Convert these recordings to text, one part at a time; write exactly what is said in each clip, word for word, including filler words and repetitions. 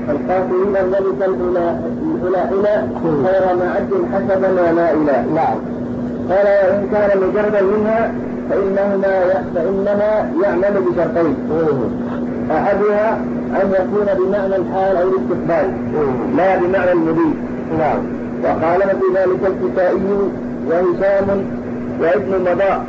القاتلين ذلك الأولى غير معد حسب ما نائلا. نعم. قال وإن كان مجردا منها فإنهما فإنما يعمل بشرطين. أحدها أن يكون بمعنى الحال أو الاستقبال لا بمعنى المضي. نعم. وقال في ذلك الكسائي وهشام وابن المضاء.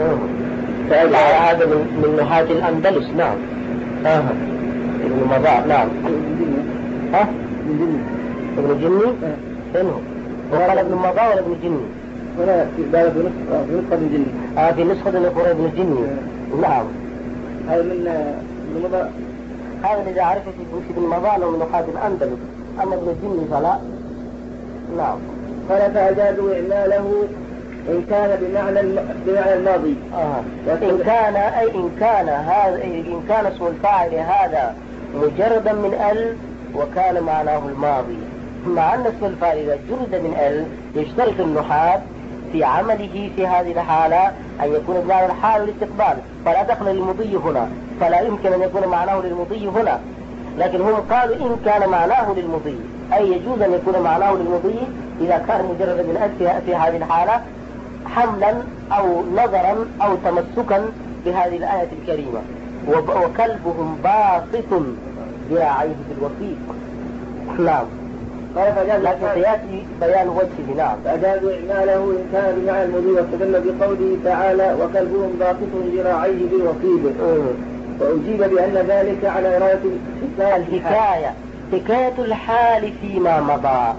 هذا من نحاة الأندلس. نعم. آه. ابن المضاء. نعم. ها؟ ابن الجني؟ فينه؟ وقال ابن المضاء ولا ابن الجني؟ هنا في نسخة ابن الجني. آه في نسخة ابن الجني. نعم. هذا من ابن المضاء. هذا إذا عرفت في ابن المضاء لو من نحاة الأندلس، أما ابن الجني فلا. نعم. قال فأجازوا إعماله إن كان بمعنى بمعنى الماضي. آه. إن كان أي إن كان هذا إن كان اسم الفاعل هذا مجردا من ال وكان معناه الماضي، مع أن اسم الفاعل إذا جرد من ال يشترط النحاة في عمله في هذه الحالة أن يكون بمعنى الحال والاستقبال، فلا دخل للمضي هنا، فلا يمكن أن يكون معناه للمضي هنا. لكن هم قالوا إن كان معناه للمضي، أي يجوز أن يكون معناه للمضي إذا كان مجرد من ال في هذه الحالة حملا أو نظرا أو تمسكا بهذه الآية الكريمة. وكلبهم باسط ذراعيه بالوثيق. نعم. قال فجاز لكن سيأتي بيان وجهه. نعم. فأجازوا إعماله إن كان بمعنى المضي، واستدل بقوله تعالى وكلبهم باسط ذراعيه بالوثيق. وأجيب بأن ذلك على إرادة الحكاية، حكاية الحال فيما مضى،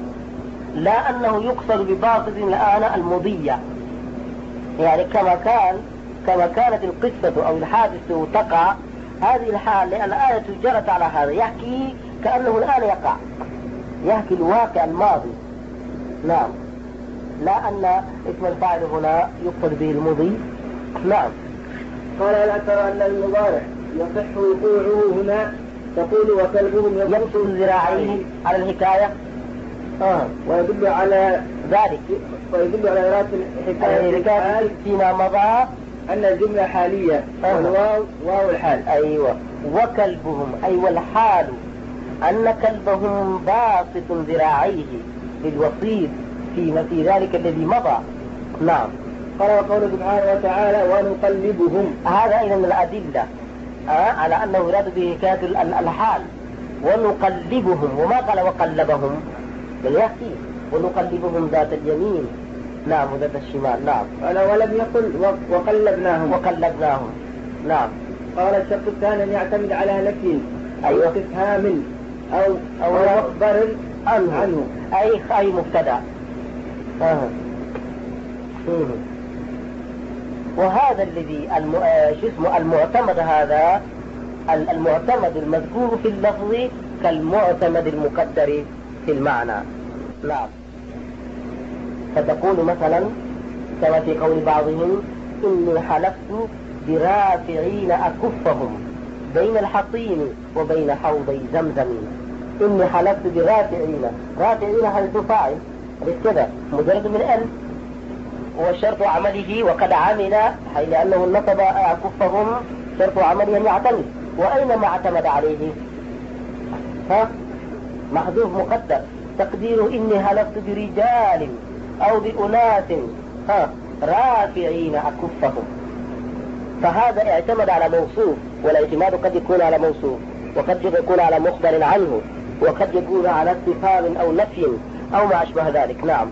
لا أنه يقصد بباسط الآن المضية. يعني كما كان كما كانت القصة أو الحادثة تقع هذه الحال، لأن الآية جرت على هذا، يحكي كأنه الآن يقع، يحكي الواقع الماضي. نعم. لا أن اسم الفاعل هنا يقصد به المضي. نعم. قال لا ترى أن المضارع يصح وقوعه هنا، تقول وكلبهم يبسط ذراعيه على الحكاية. آه. ويدل على ذلك ويدل على إرادة الحكاية فيما مضى أن الجملة حالية. آه. والواو واو الحال. أيوة. وكلبهم أي والحال أن كلبهم باسط ذراعيه بالوسيط في في ذلك الذي مضى. نعم. قال وقوله سبحانه وتعالى ونقلبهم، هذا أيضا من الأدلة آه على أنه يراد به حكاية الحال. ونقلبهم، وما قال وقلبهم بل يحكي ونقلبهم ذات اليمين نعم وذات الشمال. نعم. قال ولم يقل وقلبناهم وقلبناهم. نعم. قال الشرط الثاني أن يعتمد على نفي أو أيوة. استفهام أو أو مخبر عنه, عنه. أي أي مبتدأ. آه. وهذا الذي الم... شو اسمه المعتمد، هذا المعتمد المذكور في اللفظ كالمعتمد المقدر في المعنى. نعم. فتقول مثلا كما في قول بعضهم إني حلفت برافعين أكفهم بين الحصين وبين حوضي زمزم. إني حلفت برافعين، رافعين حدث فاعل كذا مجرد من أن وشرط عمله وقد عمل، حي لأنه نصب أكفهم شرط عمله أن يعتمد. وأينما اعتمد عليه ها محذوف مقدر تقديره إني حلفت برجال أو بأناس ها رافعين أكفهم. فهذا اعتمد على موصوف، والاعتماد قد يكون على موصوف وقد يكون على مخبر عنه وقد يكون على استفهام أو نفي أو ما أشبه ذلك. نعم.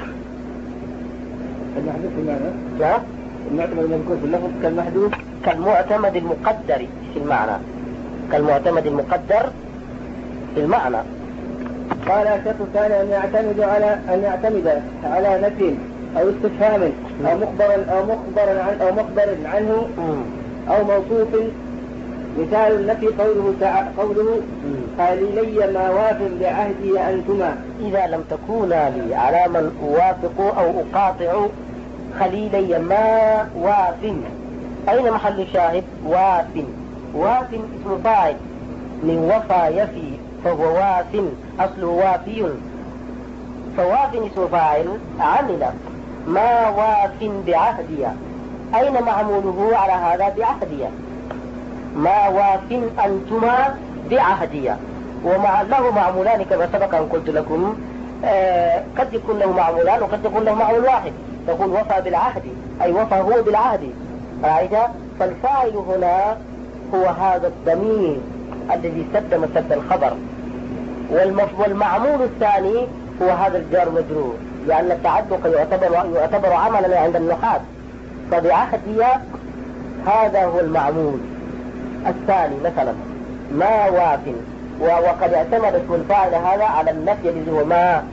المحذوف بمعنى لا المعتمد المذكور في اللفظ كالمحذوف كالمعتمد المقدر في المعنى، كالمعتمد المقدر في المعنى. قال الشرط الثاني أن يعتمد على أن يعتمد على نفي أو استفهام أو مخبر أو مخبر عن أو مخبر عنه أو موصوف. مثال النفي قوله تعالى قوله قليلي ما وافق بعهدي أنتما. إذا لم تكونا لي على من أوافق أو أقاطع خليلي ما واف، أين محل الشاهد؟ واف. واف اسم فاعل من وفى يفي فهو واف، أصله وافي، فواف اسم فاعل عمل ما واف بعهدي. أين معموله على هذا؟ بعهدي. ما واف أنتما بعهدي. ومع له معمولان كما سبق أن قلت لكم. آه قد يكون له معمولان وقد يكون له معمول واحد. تقول وفى بالعهد أي وفى هو بالعهد، رأيت؟ فالفاعل هنا هو هذا الضمير الذي سد مسد الخبر، والمعمول الثاني هو هذا الجار مجرور، لأن التعلق يعتبر, يعتبر عملا عند النحاة. فبعهدي هذا هو المعمول الثاني مثلا ما واف، وقد اعتمد اسم الفاعل هذا على النفي الذي هو ما.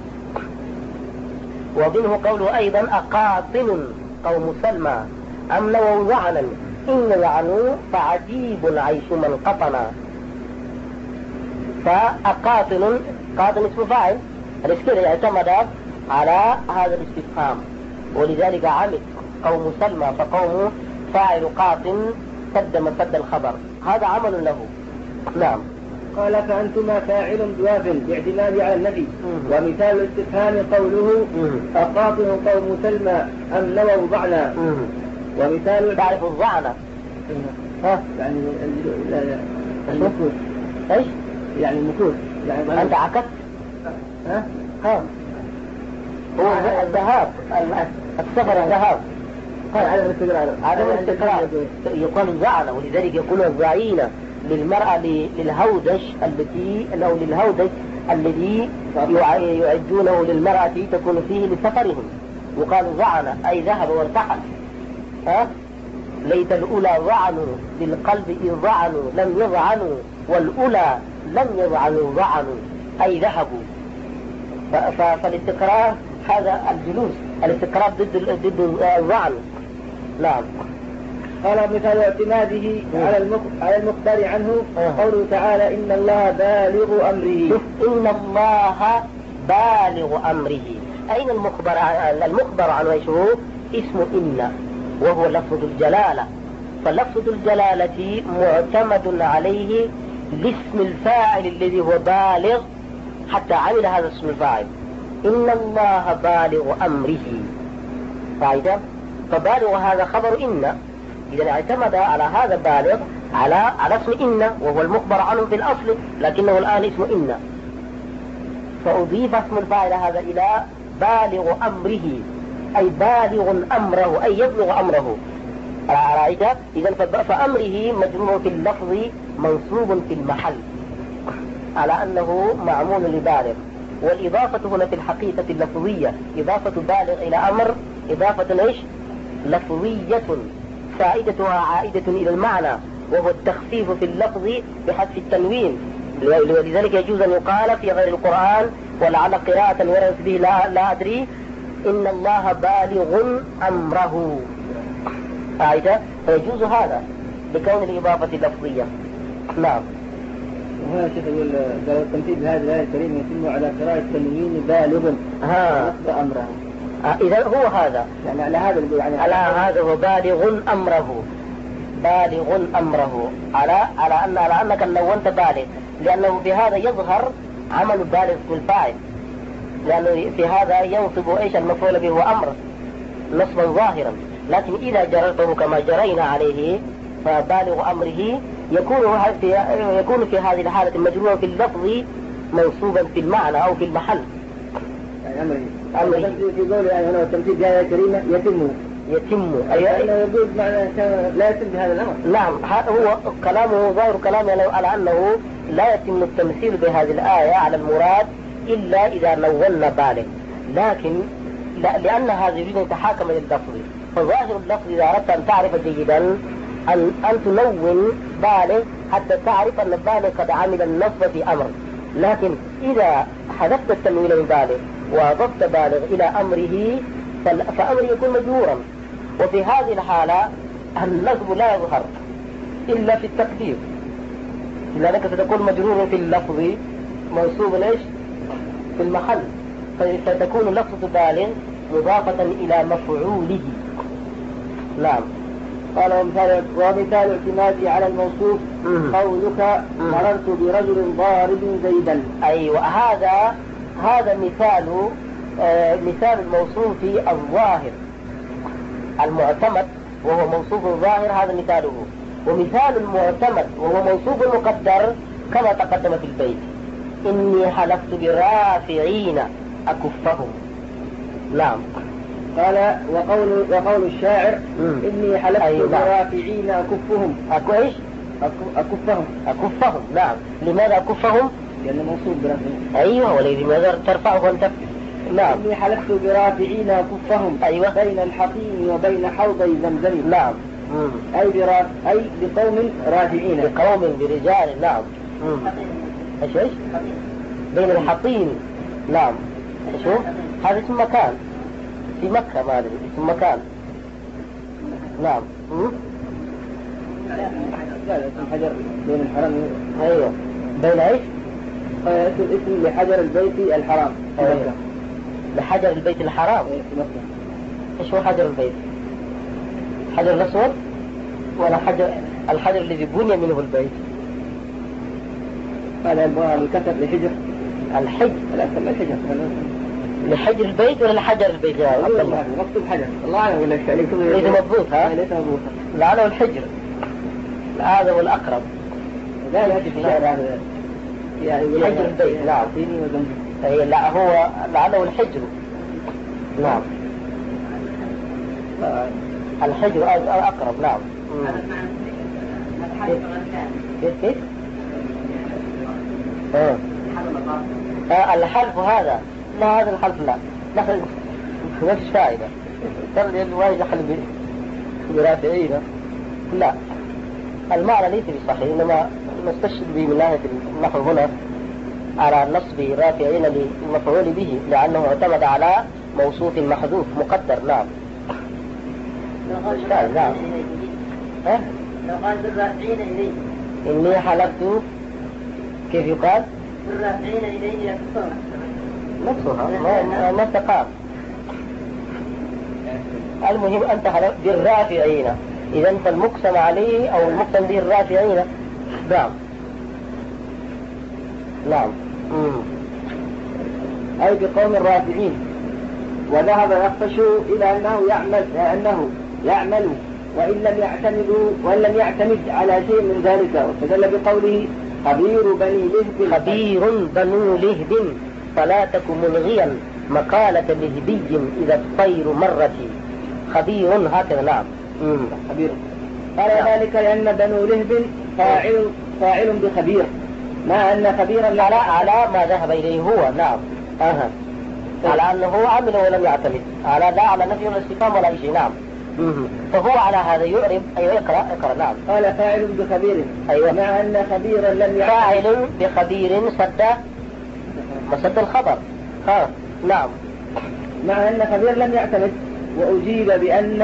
ومنه قوله أيضا أقاطن قوم سلمى أم نووا ظعنا إن يعنوا فعجيب عيش من قطنا. فأقاطن قاطن اسم فاعل، الاشكال اعتمد على هذا الاستفهام، ولذلك عمد قوم سلمى فقوم فاعل قاطن سد مسد الخبر، هذا عمل له. نعم. قال فأنتما فاعل بواف باعتماد على النفي. ومثال الاستفهام قوله أقاطن قوم سلمى أم نووا ظعنا. ومثال تعرف الظعنة؟ ها يعني المكوث. ايش؟ يعني المكوث يعني أنت عكست؟ ها؟ ها هو الذهاب، السفر الذهاب، عدم الاستقرار. عدم الاستقرار يقال ظعنة، ولذلك يقول الظعينة للمرأة للهودج التي أو للهودج الذي يعدونه للمرأة تكون فيه لسفرهم، وقال ظعنة أي ذهب وارتحل. ها؟ ليت الأولى ظعنوا للقلب إذ ظعنوا لم يظعنوا، والأولى لم يظعنوا ظعنوا أي ذهبوا. فالاستقرار هذا الجلوس، الاستقرار ضد ضد الظعن. نعم. قال مثال اعتماده على على المخبر عنه قوله تعالى إن الله بالغ أمره. إن الله بالغ أمره. أين المخبر؟ المخبر عنه ايش هو؟ اسم إن، وهو لفظ الجلالة. فلفظ الجلالة معتمد عليه لاسم الفاعل الذي هو بالغ، حتى عمل هذا اسم الفاعل إن الله بالغ أمره. فإذا فبالغ هذا خبر إن، إذا اعتمد على هذا بالغ على على اسم إن، وهو المخبر عنه في الأصل، لكنه الآن اسم إن، فأضيف اسم الفاعل هذا إلى بالغ أمره أي بالغ أمره أي يبلغ أمره. رأيت؟ إذا فأمره مجرور في اللفظ منصوب في المحل على أنه معمول لبالغ. والإضافة هنا في الحقيقة اللفظية، إضافة بالغ إلى أمر إضافة إيش؟ لفظية فائدتها عائدة إلى المعنى، وهو التخفيف في اللفظ بحذف التنوين. ولذلك يجوز أن يقال في غير القرآن ولعل قراءة ورد به لا, لا أدري إن الله بالغ أمره. فائدة فيجوز هذا بكون الإضافة اللفظية. نعم. وهنا شيخ يقول قالوا التمثيل بهذه الآية الكريمة يتم على قراءة التنوين بالغ ها أمره. آه إذا هو هذا يعني على هذا يعني على هذا هو بالغ أمره، بالغ أمره على على أن على أنك نونت بالغ، لأنه في هذا يظهر عمل بالغ في الفاعل، لأنه في هذا ينصب إيش المفعول به هو أمر نصبا ظاهرا. لكن إذا جررته كما جرينا عليه فبالغ أمره يكون في يكون في هذه الحالة مجرورا في اللفظ منصوبا في المعنى أو في المحل. يعني أمره أمره في قول يعني هنا التمثيل بهذه الكريمة يتم يتم أي أنه يجوز معنى لا يتم بهذا الأمر. نعم، هو كلامه ظاهر كلامه على أنه لا يتم التمثيل بهذه الآية على المراد إلا إذا نولنا بالغ، لكن لا لأن هذا يريد أن يتحاكم إلى اللفظ، فظاهر اللفظ إذا أردت أن تعرف جيدا أن أن تنون بالغ حتى تعرف أن البالغ قد عمل النصب في أمر. لكن إذا حذفت التنوين من بالغ وأضفت بالغ إلى أمره فأمره يكون مجرورا، وفي هذه الحالة النصب لا يظهر إلا في التقدير، لذلك ستكون مجرور في اللفظ منصوب ليش في المحل، فتكون لفظة بالغ مضافة إلى مفعوله. نعم. قال ومثال ومثال اعتمادي على الموصوف قولك مررت برجل ضارب زيدا. أيوة، هذا هذا مثال آه مثال الموصوف في الظاهر المعتمد وهو موصوف ظاهر، هذا مثاله. ومثال المعتمد وهو موصوف مقدر كما تقدم في البيت، إني حلفت بالرافعين أكفهم. نعم. قال وقول وقول الشاعر مم. إني حلفت أي نعم. برافعين أكفهم. أكو إيش؟ أك- أكفهم. أكفهم. نعم. لماذا أكفهم؟ لأنه موصول برافعين. أيوة، ولماذا ترفعه وأنت؟ نعم. إني حلفت برافعين أكفهم. أيوة. بين الحطيم وبين حوضي زمزم. نعم. مم. أي برا أي بقوم رافعين. بقوم برجال. نعم. مم. ايش ايش؟ بين الحطيم. نعم. شو؟ هذا اسم مكان في مكة، ما ادري اسم مكان. نعم. مم. لا لا اسم حجر بين الحرم. ايوه. بين ايش؟ قال اسم اسم لحجر البيت الحرام في أيوة. مكة. لحجر البيت الحرام. إيه، في مكة. ايش هو حجر البيت؟ حجر الاسود ولا حجر الحجر الذي بني منه البيت؟ قال يبغى الكسر لحجر الحج لا سمى الحجر. لحجر البيت ولا لحجر البيت يا عبد الله؟ مكتوب حجر الله أعلم ولا إيش عليك. ليس مضبوط ها؟ ليس مضبوط. لعله الحجر. هذا هو الأقرب. لا يأتي في الشعر هذا يعني حجر البيت. نعم. فيني وزمزم. أي لا، هو لعله الحجر. نعم. الحجر أقرب. نعم. كيف كيف؟ آه. آه الحلف هذا لا، هذا الحلف لا، نحن ما فيش فائدة. ترى الواحد يحلف برافعين لا، المعنى ليس بصحيح، إنما نستشهد به من ناحية النحو هنا على نصب رافعين للمفعول به، لأنه اعتمد على موصوف محذوف مقدر. نعم. نعم. نعم. ها؟ لو قال بالرافعين إليه. إني حلفت كيف يقال؟ بالرافعين إليه يكفر. نفسها ما ما استقام. المهم أنت حلفت بالرافعين، إذا فالمقسم عليه أو المقسم به الرافعين. نعم. نعم. مم. أي بقوم الرافعين. وذهب يخفش إلى أنه يعمل أنه يعمل وإن لم يعتمدوا وإن لم يعتمد على شيء من ذلك، واستدل بقوله خبير بني لهب. خبير بنو لهب فلا تك ملغيا مقالة لهبي إذا الطير مرتي. خبير هكذا. نعم. مم. خبير. قال ذلك لأن بنو لهب فاعل فاعل بخبير، مع أن خبيرا على على ما ذهب إليه هو. نعم. أها. على أنه عمل ولم يعتمد، على لا على نفي ولا استفهام ولا شيء. نعم. مم. فهو على هذا يعرب. أيوة اقرأ اقرأ. نعم. قال فاعل بخبير. أيوة. مع أن خبيرا لم يعتمد. فاعل بخبير سد مسد الخبر. ها. نعم. مع أن خبير لم يعتمد، وأجيب بأن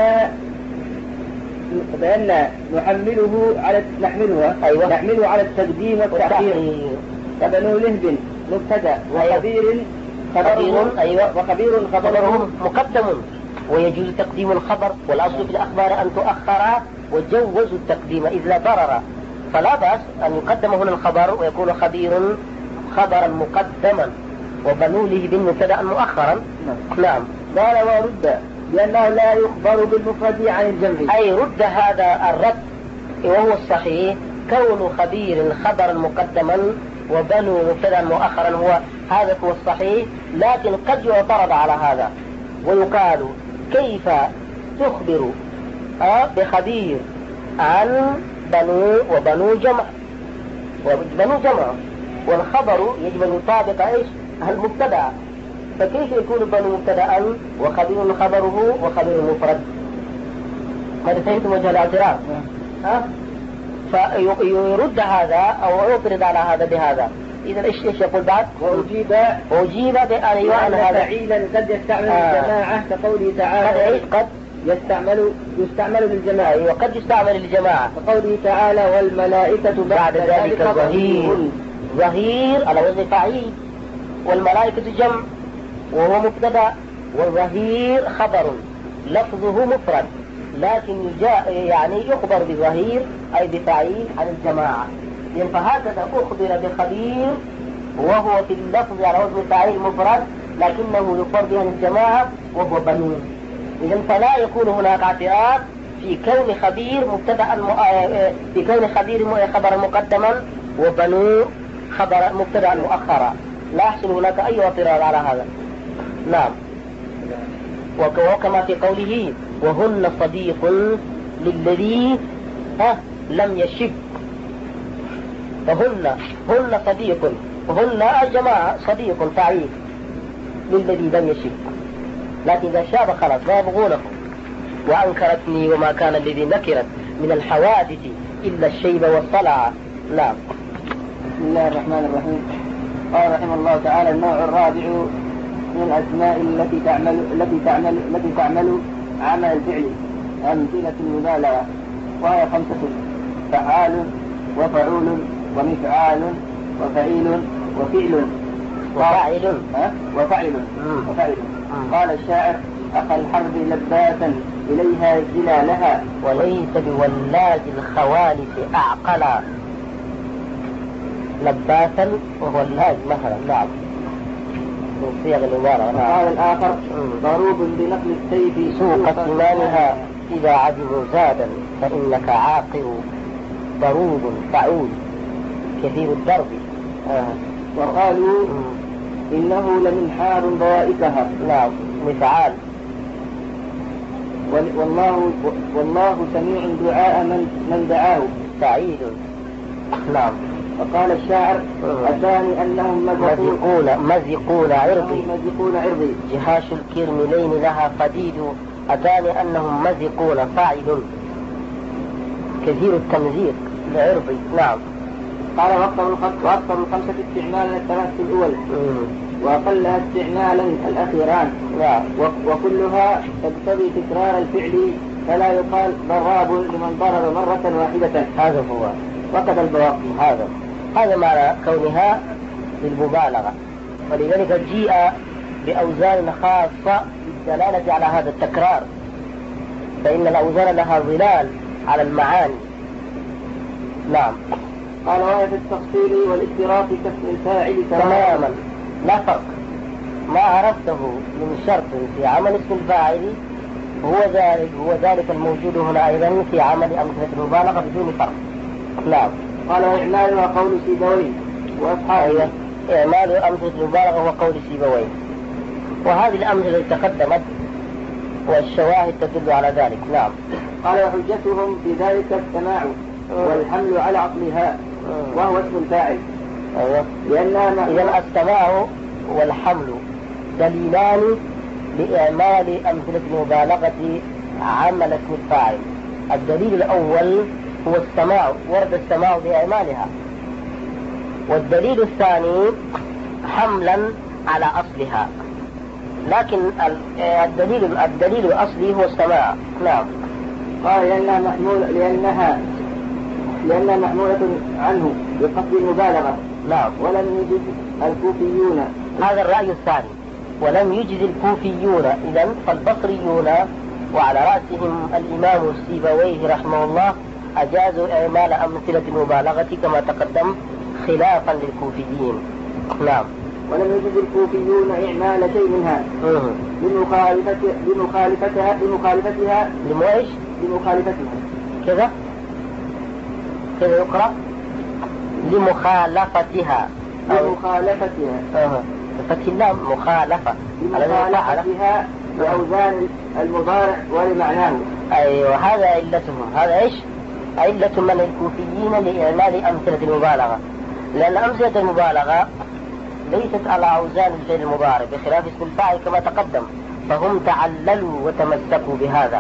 بأن نحمله على نحملها أيوة. نحمله على التقديم والتأخير. فبنو لهب مبتدأ وخبير خبره. أيوة. وخبير خبره مقدم، ويجوز تقديم الخبر، والأصل في الأخبار أن تؤخر، وجوزوا التقديم إذ لا ضرر، فلا بأس أن يقدم هنا الخبر ويكون خبير خبرا مقدما، وبنو لهب مبتدأ مؤخرا. نعم. قال ورد لأنه لا يخبر بالمفرد عن الجمع. أي رد هذا الرد وهو الصحيح، كون خبير خبرا مقدما وبنو مبتدأ مؤخرا هو هذا هو الصحيح، لكن قد يعترض على هذا ويقال كيف تخبر آه بخبير عن بنو وبنو جمع وبنو جمع، والخبر يجب أن يطابق ايش؟ المبتدأ، فكيف يكون بنو مبتدأ وخبير خبره وخبير مفرد؟ هذا فهمتم وجه الاعتراض؟ ها؟ فيرد هذا او يعترض على هذا بهذا. اذا ايش ايش يقول بعد؟ وأجيب أجيب بأن يعلن هذا فعيلا قد يستعمل آه. الجماعة كقوله قد تعالى ايش؟ قد يستعمل يستعمل للجماعة، وقد يستعمل للجماعة كقوله تعالى والملائكة بعد ذلك ظهير. ظهير على وزن فعيل، والملائكة جمع وهو مبتدأ، والظهير خبر لفظه مفرد، لكن جاء يعني يخبر بظهير أي بفعيل عن الجماعة. فهكذا أخبر بخبير وهو في اللفظ على وزن فعيل مفرد، لكنه يخبر به عن الجماعة وهو بنو. إذن فلا يكون هناك اعتراض في كون خبير مبتدأ في كون خبير خبرا مقدما وبنو خبر مبتدأ مؤخرا، لا يحصل هناك أي اعتراض على هذا. نعم. وكما في قوله وهن صديق للذي ها لم يشب، فهن هن صديق، هن يا جماعة صديق فعيل للذي لم يشب، لكن إذا شاب خلاص لا يبغونه. وأنكرتني وما كان الذي نكرت من الحوادث إلا الشيب والصلع. نعم. بسم الله الرحمن الرحيم. قال رحمه الله تعالى: النوع الرابع من الأسماء التي تعمل التي تعمل التي تعمل عمل الفعل أمثلة المبالغة، وهي خمسة: فعال وفعول ومفعال وفعيل وفعل وفعل وفعل وفعل. قال الشاعر: أخا الحرب لباسا إليها جلالها، وليس بولاج الخوالف أعقلا. لباسا وهو اللاج مثلا. نعم. من صيغ المبالغة. قال الآخر: ضروب بنقل السيف سوق سنانها إذا عدموا زادا فإنك عاقر. ضروب فعول كثير الضرب. آه. وقالوا مم. إنه لمنحار ضوائكها. نعم. مفعال. والله والله سميع دعاء من من دعاه. سعيد. نعم. وقال الشاعر: أتاني أنهم مزقون مزقون عرضي مزقون عرضي جهاش الكرملين لها قديد. أتاني أنهم مزقون فاعل كثير التمزيق لعرضي. نعم. قال: وأكثر الخمسة استعمالا الثلاث الأول، وأقلها استعمالا الأخيران. نعم. وكلها تقتضي تكرار الفعل، فلا يقال ضراب لمن ضرب مرة واحدة. هذا هو. وكذا البواقي. هذا هذا معنى كونها للمبالغة، ولذلك جيء بأوزان خاصة للدلالة على هذا التكرار، فإن الأوزان لها ظلال على المعاني. نعم. قال: وهي في التفصيل والاشتراك كاسم الفاعل تماما، لا فرق. ما عرفته من شرط في عمل اسم الفاعل هو ذلك هو ذلك الموجود هنا أيضا في عمل أمثلة المبالغة بدون فرق. نعم. قال: وإعمالها قول سيبويه وأصحابه. إعمال أمثلة المبالغة هو قول سيبويه، وهذه الأمثلة التي تقدمت والشواهد تدل على ذلك. نعم. قال: وحجتهم في ذلك السماع والحمل على عقلها، وهو اسم الفاعل. أيوة. لأنها إذا السماع والحمل دليلان لإعمال أمثلة المبالغة عمل اسم الفاعل. الدليل الأول هو السماع، ورد السماع بإعمالها، والدليل الثاني حملا على أصلها، لكن الدليل الدليل الأصلي هو السماع. نعم. قال: لأنها محمولة لأنها لأنها محمولة عنه بقصد المبالغة. نعم. ولم يجد الكوفيون. هذا الرأي الثاني. ولم يجد الكوفيون، إذن فالبصريون وعلى رأسهم الإمام السيبويه رحمه الله أجازوا إعمال أمثلة المبالغة كما تقدم خلافا للكوفيين. نعم. ولم يجد الكوفيون إعمال شيء منها لمخالفتها لمخالفتها لمخالفتها لمويش لمخالفتها كذا كذا يقرأ لمخالفتها لمخالفتها أه. فتح اللام مخالفة لمخالفتها بأوزان المضارع ولمعناه. أيوة. هذا علتهم. هذا إيش علة من الكوفيين لإعمال أمثلة المبالغة، لأن أمثلة المبالغة ليست على أوزان الفعل المضارع بخلاف اسم الفاعل كما تقدم، فهم تعللوا وتمسكوا بهذا.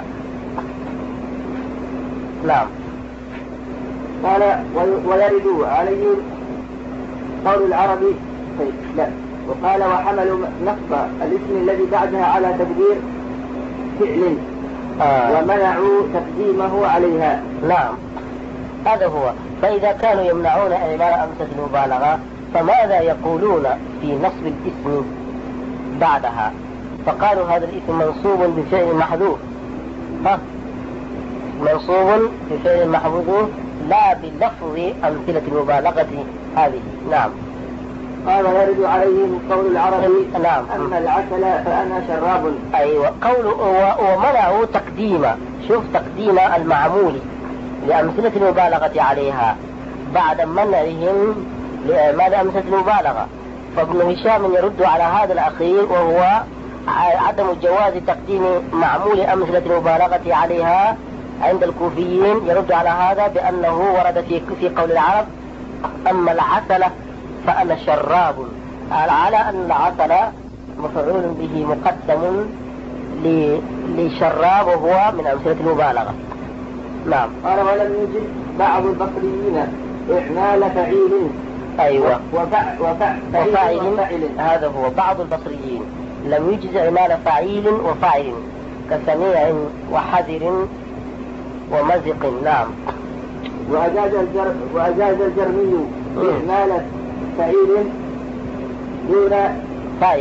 نعم. قال: ويرد عليه قول العربي. لا. وقال: وحملوا نصب الاسم الذي بعدها على تقدير فعل آه. ومنعوا تقديمه عليها. نعم. هذا هو. فإذا كانوا يمنعون إعمال أمثلة المبالغة فماذا يقولون في نصب الاسم بعدها؟ فقالوا هذا الاسم منصوب بفعل محذوف. ها منصوب بفعل محذوف لا بلفظ أمثلة المبالغة هذه. نعم. قال: يرد عليهم قول العربي. نعم. أما العسل فأنا شراب. أيوة. قول ومنعوا تقديم، شوف تقديم المعمول لأمثلة المبالغة عليها بعد منعهم لإعمال أمثلة المبالغة. فابن هشام يرد على هذا الأخير، وهو عدم جواز تقديم معمول أمثلة المبالغة عليها عند الكوفيين. يرد على هذا بأنه ورد في في قول العرب: أما العسل فأنا شراب، على أن العسل مفعول به مقدم لشراب، وهو من أمثلة المبالغة. نعم. قال: ولم يجد بعض البصريين إعمال فعيل. أيوة. وفع وفع وفاعل. هذا هو بعض البصريين لم يجز إعمال فعيل وفاعل كسميع وحذر ومزق. نعم. وأجاز الجر وأجاز الجرمي إعمال فعيل دون فاعل.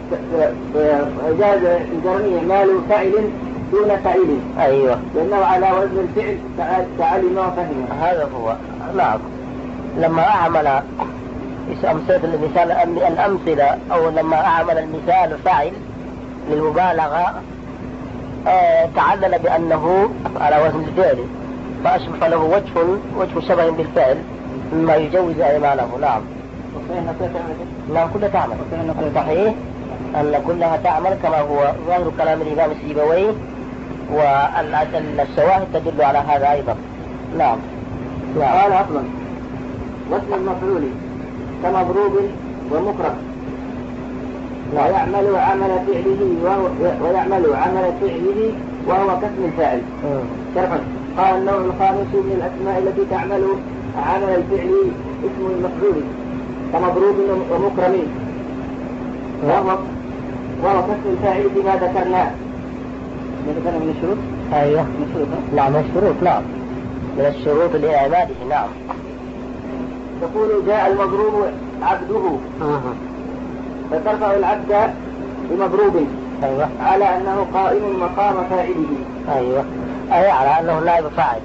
أجاز الجرمي إعمال فاعل دون فاعل. أيوة. لأنه على وزن الفعل تعلم وفهم. هذا هو. نعم. لما أعمل أمثلة المثال الأمثلة أو لما أعمل المثال فاعل للمبالغة آه تعلل بأنه على وزن الفعل، فأشبه له وجه وجه شبه بالفعل مما يجوز إعماله. نعم. نعم كلها تعمل. صحيح أن كلها تعمل كما هو ظاهر كلام الإمام السيبويه، والشواهد تدل على هذا أيضا. نعم. قال أصلا: واسم المفعول كمضروب ومكره ويعمل عمل فعله وهو ويعمل عمل فعله وهو كاسم الفاعل. شرحا: قال: النوع الخامس من الأسماء التي تعمل عمل الفعل اسم المفعول كمضروب ومكرم وهو وهو كاسم الفاعل بما ذكرناه. ما ذكرنا من الشروط؟ أيوه من الشروط. نعم من الشروط. نعم من الشروط لإعماله. نعم. تقول: جاء المضروب عبده. أه. فترفع العبد بمضروب. أيوة. على أنه قائم مقام فاعله. أيوة. أي على أنه نائب فاعل.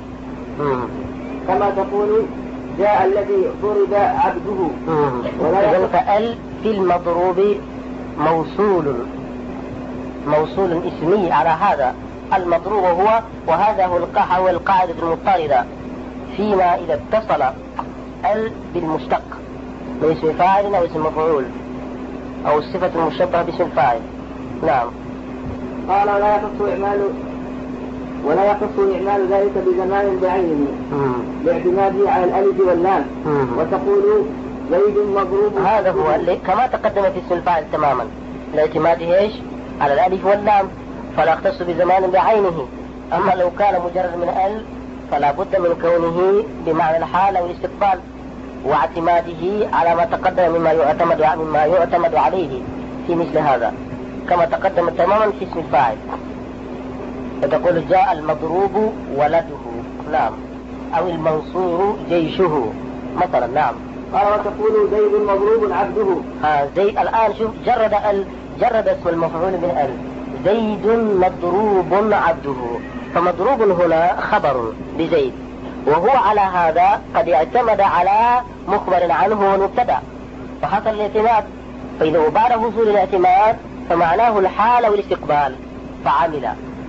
كما تقول: جاء الذي ضرب عبده. إذن فأل في المضروب موصول موصول اسمي على هذا المضروب هو، وهذا هو هو القاعدة المضطردة فيما إذا اتصل ال بالمشتق من اسم فاعل أو اسم مفعول أو الصفة المشبهة باسم فاعل. نعم. قال: ولا يخص إعمال ولا يخص إعمال ذلك بزمان بعينه لاعتماده على الألف واللام. وتقول: زيد مضروب. هذا هو كما تقدم في اسم الفاعل تماما، لاعتماده ايش؟ على الألف واللام، فلا يختص بزمان بعينه. أما لو كان مجرد من ال فلا بد من كونه بمعنى الحال أو الاستقبال، واعتماده على ما تقدم مما يعتمد مما يعتمد عليه في مثل هذا، كما تقدم تماما في اسم الفاعل. فتقول: جاء المضروب ولده. نعم. أو المنصور جيشه مثلا. نعم. قال: وتقول: زيد مضروب عبده. ها زيد الآن شوف جرد ال جرد اسم المفعول من ال. زيد مضروب عبده، فمضروب هنا خبر بزيد، وهو على هذا قد اعتمد على مخبر عنه ومبتدا، فحصل الاعتماد. فإذا بعد حصول الاعتماد فمعناه الحال والاستقبال، فعمل.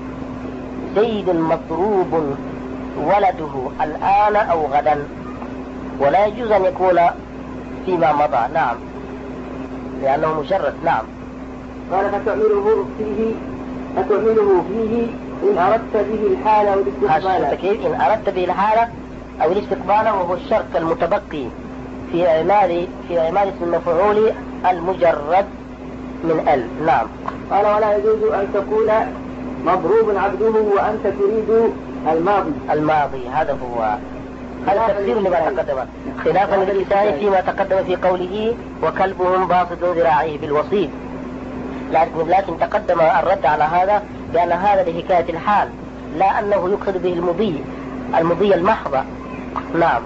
زيد مضروب ولده الآن أو غدا، ولا يجوز أن يكون فيما مضى. نعم. لأنه مجرد. نعم. قال: فتعمله فيه فتعمله فيه إن أردت به الحالة أو الاستقبال. إن أردت به الحالة أو الاستقبال، وهو الشرط المتبقي في إعمال في إعمال اسم المفعول المجرد من ال. نعم. قال: ولا يجوز أن تقول مضروب عبده وأنت تريد الماضي. الماضي هذا هو هذا تفسير لما تقدم، خلافا للكسائي فيما تقدم في قوله: وكلبهم باسط ذراعيه بالوصيد. لكن لكن تقدم الرد على هذا بأن هذا لحكاية الحال، لا أنه يقصد به المضي المضي المحضة. نعم.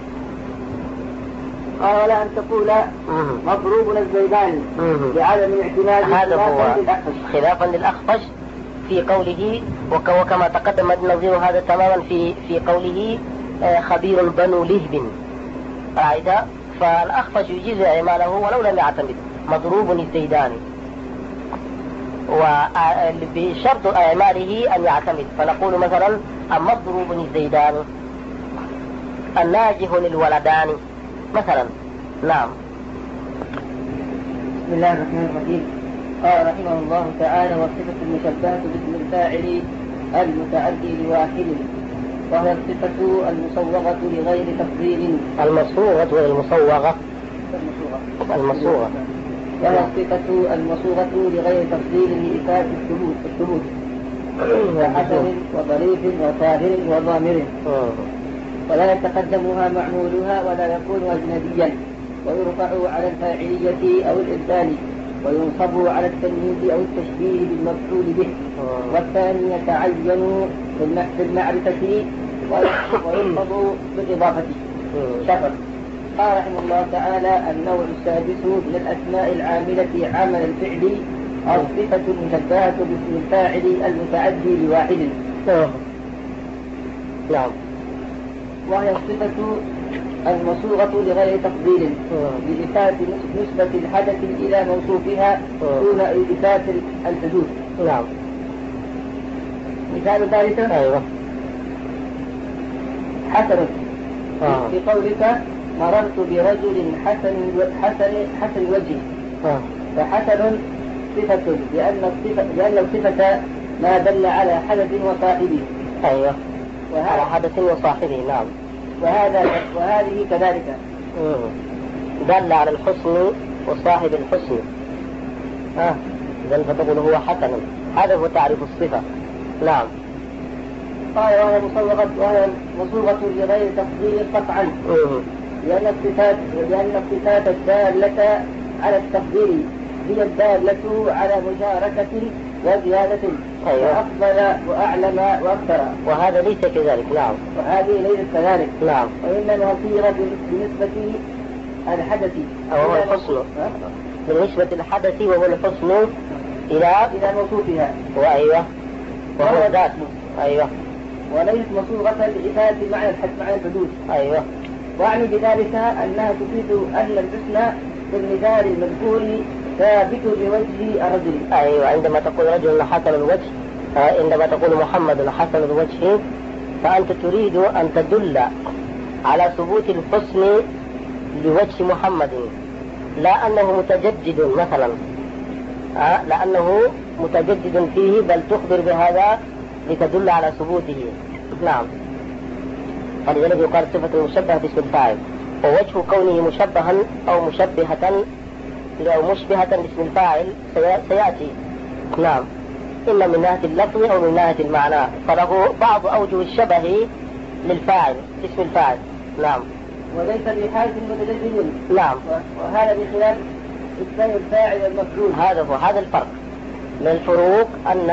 قال: ولا أن تقول مضروب الزيداني لعدم اعتماد. هذا هو خلافا للأخفش في قوله، وكما تقدم نظير هذا تماما في في قوله: خبير بنو لهب. قاعدة. فالأخفش يجيز إعماله ولو لم يعتمد مضروب الزيداني، وبشرط إعماله أن يعتمد. فنقول مثلا: مضروب الزيداني، الناجح الولدان مثلا. نعم. بسم الله الرحمن الرحيم. قال رحمه الله تعالى: والصفة المشبهة باسم الفاعل المتعدي لواحد، وهي الصفة المصوغة لغير تفضيل. المصوغة والمصوغة المصوغة وهي الصفة المصوغة لغير تفضيل لإثبات الثبوت الثبوت كحسن وضريف وطاهر وضامر، ولا يتقدمها معمولها ولا يكون أجنبيا، ويرفع على الفاعلية أو الإبدال، وينصب على التمييز أو التشبيه بالمفعول به، والثاني يتعين في المعرفة وينصب بالإضافة. شفر. قال رحمه الله تعالى: النوع السادس من الأسماء العاملة عمل الفعل الصفة المشبهة باسم الفاعل المتعدي لواحد. نعم. وهي الصفة المصوغة لغير تفضيل بإثبات نسبة الحدث إلى موصوفها دون إثبات الحدوث. نعم. مثال ذلك: أيوة. حسن. آه. في قولك: مررت برجل حسن حسن حسن الوجه. آه. فحسن صفة لأن الصفة لأن الصفة ما دل على حدث وصاحبه. أيوة. على حدث وصاحبه. نعم. وهذا وهذه كذلك. دل على الحسن وصاحب الحسن. آه. إذن فتقول هو حسن. هذا هو تعريف الصفة. نعم. قال: وهي مصوغة وهي مصوغة لغير تفضيل قطعا، لأن الصفات لأن الصفات الدالة على التفضيل هي الدالة على مشاركة وزيادة. أيوة. وأفضل وأعلم وأكثر. وهذا ليس كذلك. نعم. وهذه ليست كذلك. نعم. وإنما صيغ بالنسبة الحدث وهو الحسن، بالنسبة الحدث وهو الحسن إلى إلى موصوفها. وأيوة. وهو ذات. أيوة. وليست مصوغة لإثبات معنى معنى الحدوث. أيوة. وأعني بذلك أنها تفيد أن الحسن في المثال المذكور ثابت بوجه الرجل. أيوة. عندما تقول رجل حسن الوجه، عندما تقول محمد حسن الوجه، فأنت تريد أن تدل على ثبوت الحسن لوجه محمد، لا أنه متجدد مثلا، أه؟ لأنه متجدد فيه، بل تخبر بهذا لتدل على ثبوته. نعم. فلذلك يقال صفة المشبهة باسم الفاعل، ووجه كونه مشبها أو مشبهة أو مشبهة باسم الفاعل سيأتي. نعم. إما من ناحية اللفظ أو من ناحية المعنى، فله بعض أوجه الشبه للفاعل اسم الفاعل. نعم. وليس بحاجة متجدد. نعم. وهذا بخلاف اسم الفاعل والمفعول. هذا هو هذا الفرق. من الفروق أن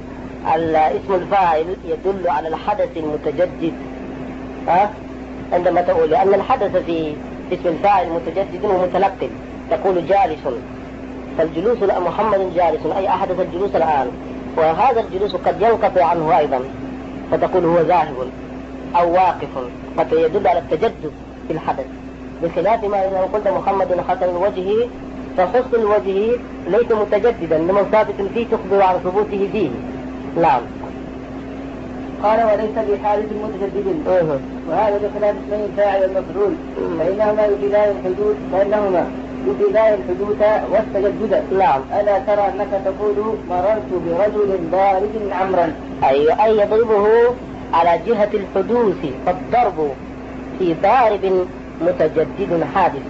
اسم الفاعل يدل على الحدث المتجدد، أه؟ عندما تقول لأن الحدث في اسم الفاعل متجدد ومتنقل، تقول جالس، فالجلوس محمد جالس أي أحدث الجلوس الآن، وهذا الجلوس قد ينقطع عنه أيضا، فتقول هو ذاهب أو واقف، فيدل على التجدد في الحدث. بخلاف ما إذا قلت محمد حسن الوجه، فحسن الوجه ليس متجددا، إنما ثابت فيه، تخبر عن ثبوته فيه. نعم. قال: وليس بحادث متجدد. وهذا بخلاف اسمين الفاعل والمفعول، فإنهما يفيدان الحدوث فإنهما يفيدان الحدوث والتجدد. نعم. ألا ترى أنك تقول مررت برجل ضارب عمرا؟ أي أي يضربه على جهة الحدوث، فالضرب في ضارب متجدد حادث.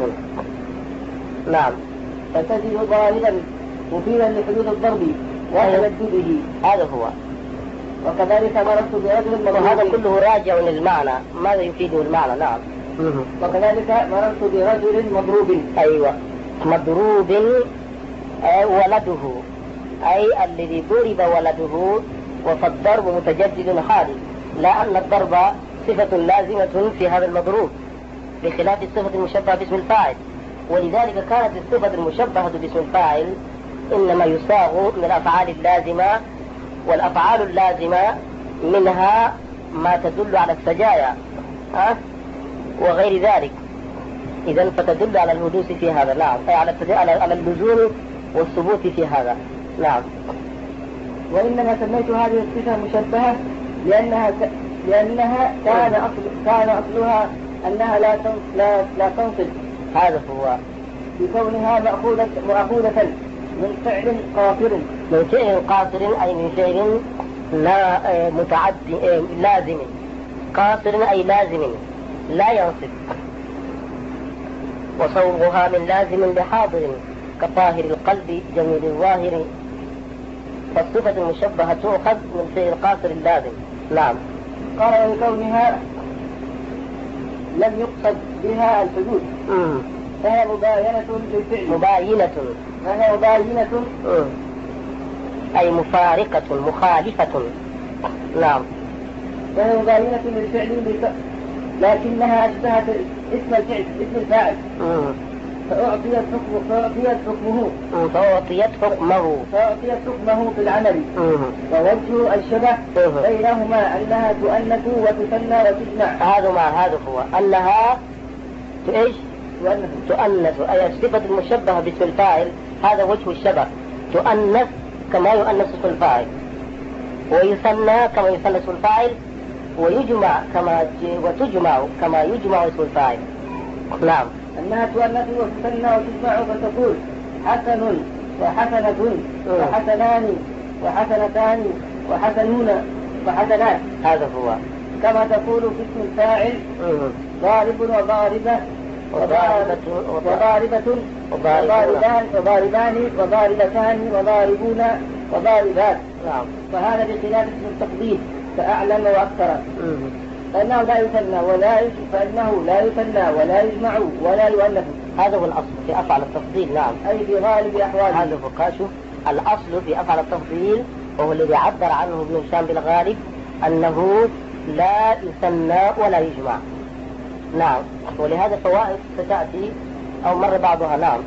نعم. فتجد ضاربا مفيدا لحدوث الضرب وتجدده. هذا هو. وكذلك مررت برجل مضروب. وهذا كله راجع للمعنى، ماذا يفيده المعنى. نعم. وكذلك مررت برجل مضروب. أيوة. مضروب أي ولده، أي الذي ضرب ولده، وفالضرب متجدد حادث، لا أن الضرب صفة لازمة في هذا المضروب، بخلاف الصفة المشبهة باسم الفاعل. ولذلك كانت الصفة المشبهة باسم الفاعل إنما يصاغ من الأفعال اللازمة، والأفعال اللازمة منها ما تدل على السجايا أه؟ وغير ذلك. إذن فتدل على الحدوث في هذا. نعم. أي على على اللزوم والثبوت في هذا. نعم. وإنما سميت هذه الصفة مشبهة لأنها لأنها كان أصل كان أصلها أنها لا لا لا تنصب هذا هو. بكونها مأخوذة مأخوذة من فعل قاصر. من فعل قاصر أي من فعل لا متعدي لازم. قاصر أي لازم لا ينصب. وصوغها من لازم لحاضر كطاهر القلب جميل الظاهر. فالصفة المشبهة تؤخذ من فعل قاصر اللازم. نعم. قال بكونها لم يقصد بها الحدود فهي مباينة للفعل. مباينة فهي مباينة أي مفارقة مخالفة. نعم. فهي مباينة للفعل لكنها أشبهت اسم الفعل اسم الفاعل فأعطيت حكمه فأعطيت حكمه فأعطيت حكمه فأعطيت حكمه في العمل. ووجه الشبه بينهما أنها تؤنث وتثنى وتجمع. هذا ما هذا هو أنها إيش؟ تؤنث أي الصفة المشبهة باسم الفاعل. هذا وجه الشبه. تؤنث كما يؤنث اسم الفاعل ويثنى كما يثنى اسم الفاعل ويجمع كما وتجمع كما يجمع اسم الفاعل. نعم. أنها تؤنث وتثنى وتجمع فتقول حسن وحسنة وحسنان وحسنتان وحسنون وحسنات. هذا هو. كما تقول في اسم الفاعل ضارب وضاربة وضاربة وضاربة وضاربان وضاربان وضاربتان وضاربون وضاربات. نعم. فهذا بخلاف اسم التقدير فأعلم وأكثر فإنه لا يثنى ولا فإنه لا يثنى ولا يجمع ولا يؤنث. هذا هو الأصل في أفعال التفضيل. نعم. أي في غالب أحواله. هذا هو كاشف الأصل في أفعال التفضيل وهو الذي عبر عنه ابن هشام بالغالب أنه لا يثنى ولا يجمع. نعم. ولهذا فوائد ستأتي أو مر بعضها. نعم.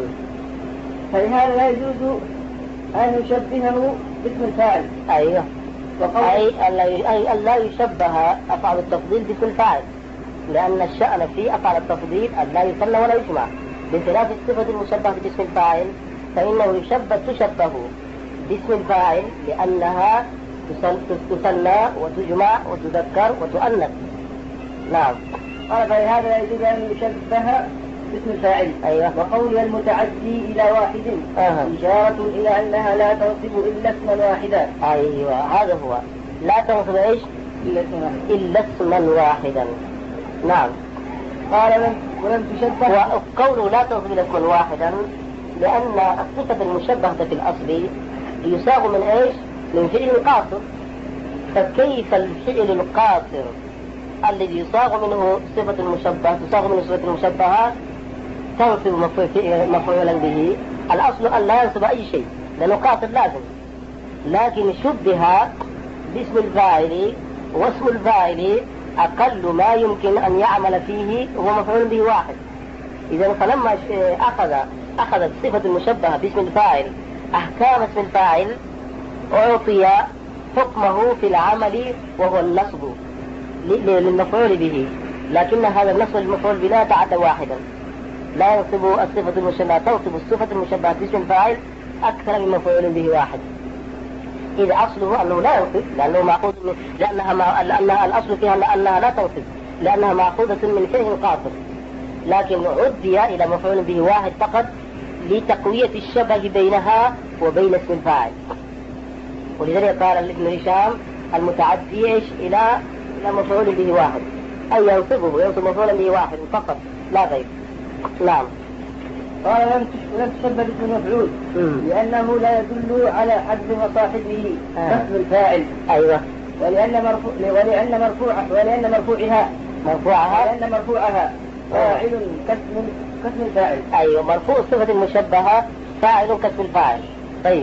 فلهذا لا يجوز أن يشبهه باسم الفاعل. أيوه. أي أن لا يشبه أفعال التفضيل باسم الفاعل لأن الشأن في أفعال التفضيل أن لا يثنى ولا يجمع بخلاف الصفة المشبهة باسم الفاعل فإنه يشبه تشبه باسم الفاعل لأنها تثنى وتجمع وتذكر وتؤنث. نعم. قال فلهذا لا يجوز أن يشبه باسم الفاعل. أيوة. وقول المتعدي إلى واحد أه. إشارة إلى أنها لا تنصب إلا اسما واحدا. أيوة هذا هو. لا تنصب إيش؟ إلا اسما واحدا. إلا اسما واحدا. نعم. قال لم ولم تشبه. وقوله لا تنصب إلا اسما واحدا لأن الصفة المشبهة في الأصل يساغ من إيش؟ من فعل قاصر. فكيف الفعل القاصر الذي يصاغ منه صفة المشبهة تصاغ منه صفة المشبهة تنصب مفعولا به. الأصل أن لا ينصب أي شيء لأنه قاصر لازم لكن شبه باسم الفاعل واسم الفاعل أقل ما يمكن أن يعمل فيه هو مفعول به واحد. إذا فلما أخذ أخذت صفة المشبهة باسم الفاعل أحكام اسم الفاعل أعطي حكمه في العمل وهو النصب للمفعول به لكن هذا النصب للمفعول به لا يتعدى واحدا. لا ينصب الصفة المشبهة تنصب الصفة المشبهة باسم الفاعل أكثر من مفعول به واحد. إذا أصله أنه لا ينصب لأنه مأخوذ من لأنها, ما... لأنها الأصل فيها أنها لا تنصب لأنها مأخوذة من فعل قاصر لكن عدي إلى مفعول به واحد فقط لتقوية الشبه بينها وبين اسم الفاعل. ولذلك قال ابن هشام المتعدي إيش إلى إلى مفعول به واحد أي ينصبه ينصب مفعولا به واحد فقط لا غير. نعم. قال لم تشبه باسم المفعول لأنه لا يدل على حذف وصاحبه كاسم الفاعل. أيوة. ولأن مرفوع ولأن مرفوع ولأن مرفوعها مرفوعها ولأن مرفوعها فاعل كاسم كاسم الفاعل. أيوة. مرفوع الصفة المشبهة فاعل كاسم الفاعل. طيب.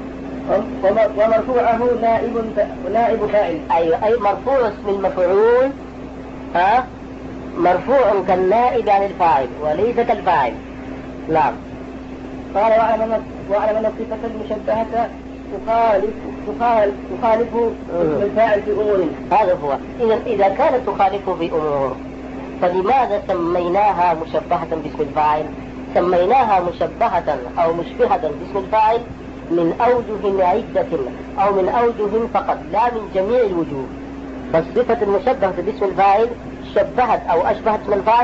ومرفوعه نائب نائب فاعل. أيوة. أي مرفوع اسم المفعول ها مرفوع كالنائب عن الفاعل وليس كالفاعل. نعم. قال واعلم واعلم ان الصفة المشبهة تخالف تخالف تخالف اسم الفاعل في امور. هذا هو. إذا إذا كانت تخالفه في أمور فلماذا سميناها مشبهة باسم الفاعل؟ سميناها مشبهة أو مشبهة باسم الفاعل من أوجه عدة أو من أوجه فقط لا من جميع الوجوه. فالصفة المشبهة باسم الفاعل شبهت أو أشبهت اسم الفاعل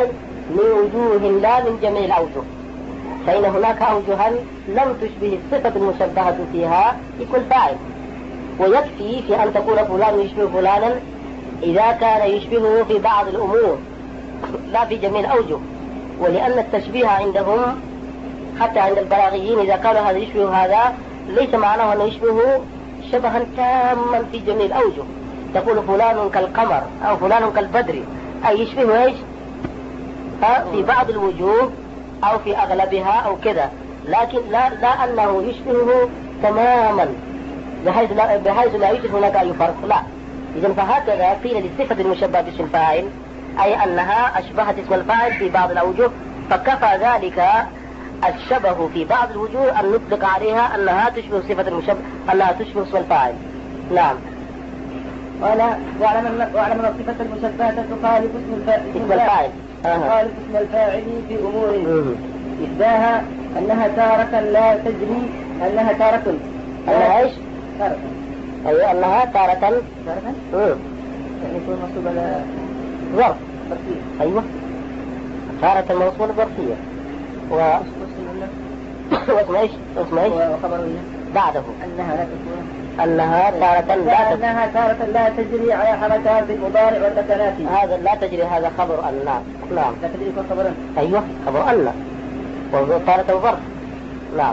من وجوه لا من جميع الأوجه، فإن هناك أوجها لم تشبه الصفة المشبهة فيها يكون فاعل، ويكفي في أن تكون فلان يشبه فلانا إذا كان يشبهه في بعض الأمور لا في جميع الأوجه. ولأن التشبيه عندهم حتى عند البلاغيين إذا قالوا هذا يشبه هذا ليس معناه أنه يشبهه شبها تاما في جميع الأوجه. تقول فلان كالقمر أو فلان كالبدر، أي يشبه إيش في بعض الوجوه أو في أغلبها أو كذا، لكن لا, لا أنه يشبهه تماما بحيث لا, بحيث لا يوجد هناك أي فرق، لا. إذن فهكذا قيل للصفة المشبهة باسم الفاعل أي أنها أشبهت اسم الفاعل في بعض الأوجه، فكفى ذلك الشبه في بعض الوجوه أن نطلق عليها أنها تشبه صفة المشبه، أنها تشبه اسم الفاعل. نعم. قال واعلم واعلم ان الصفة المشبهة تخالف اسم الفاعل تخالف اسم الفاعل في أمور إحداها أنها تارة لا تجري، أنها تارة أنها إيش؟ تارة أي أنها تارة تارة امم يعني يكون منصوب على ظرف. ظرفية. أيوة تارة موصولة ظرفية و واسمه إيش؟ اسمه إيش؟ وخبرية بعده أنها لا تكون أنها تارة لا تجري، أنها تارة لا تجري على حركات المضارع والسكنات. هذا لا تجري، هذا خبر أن. نعم لا تجري يكون خبرا. أيوة خبر أن وتارة ظرف. نعم.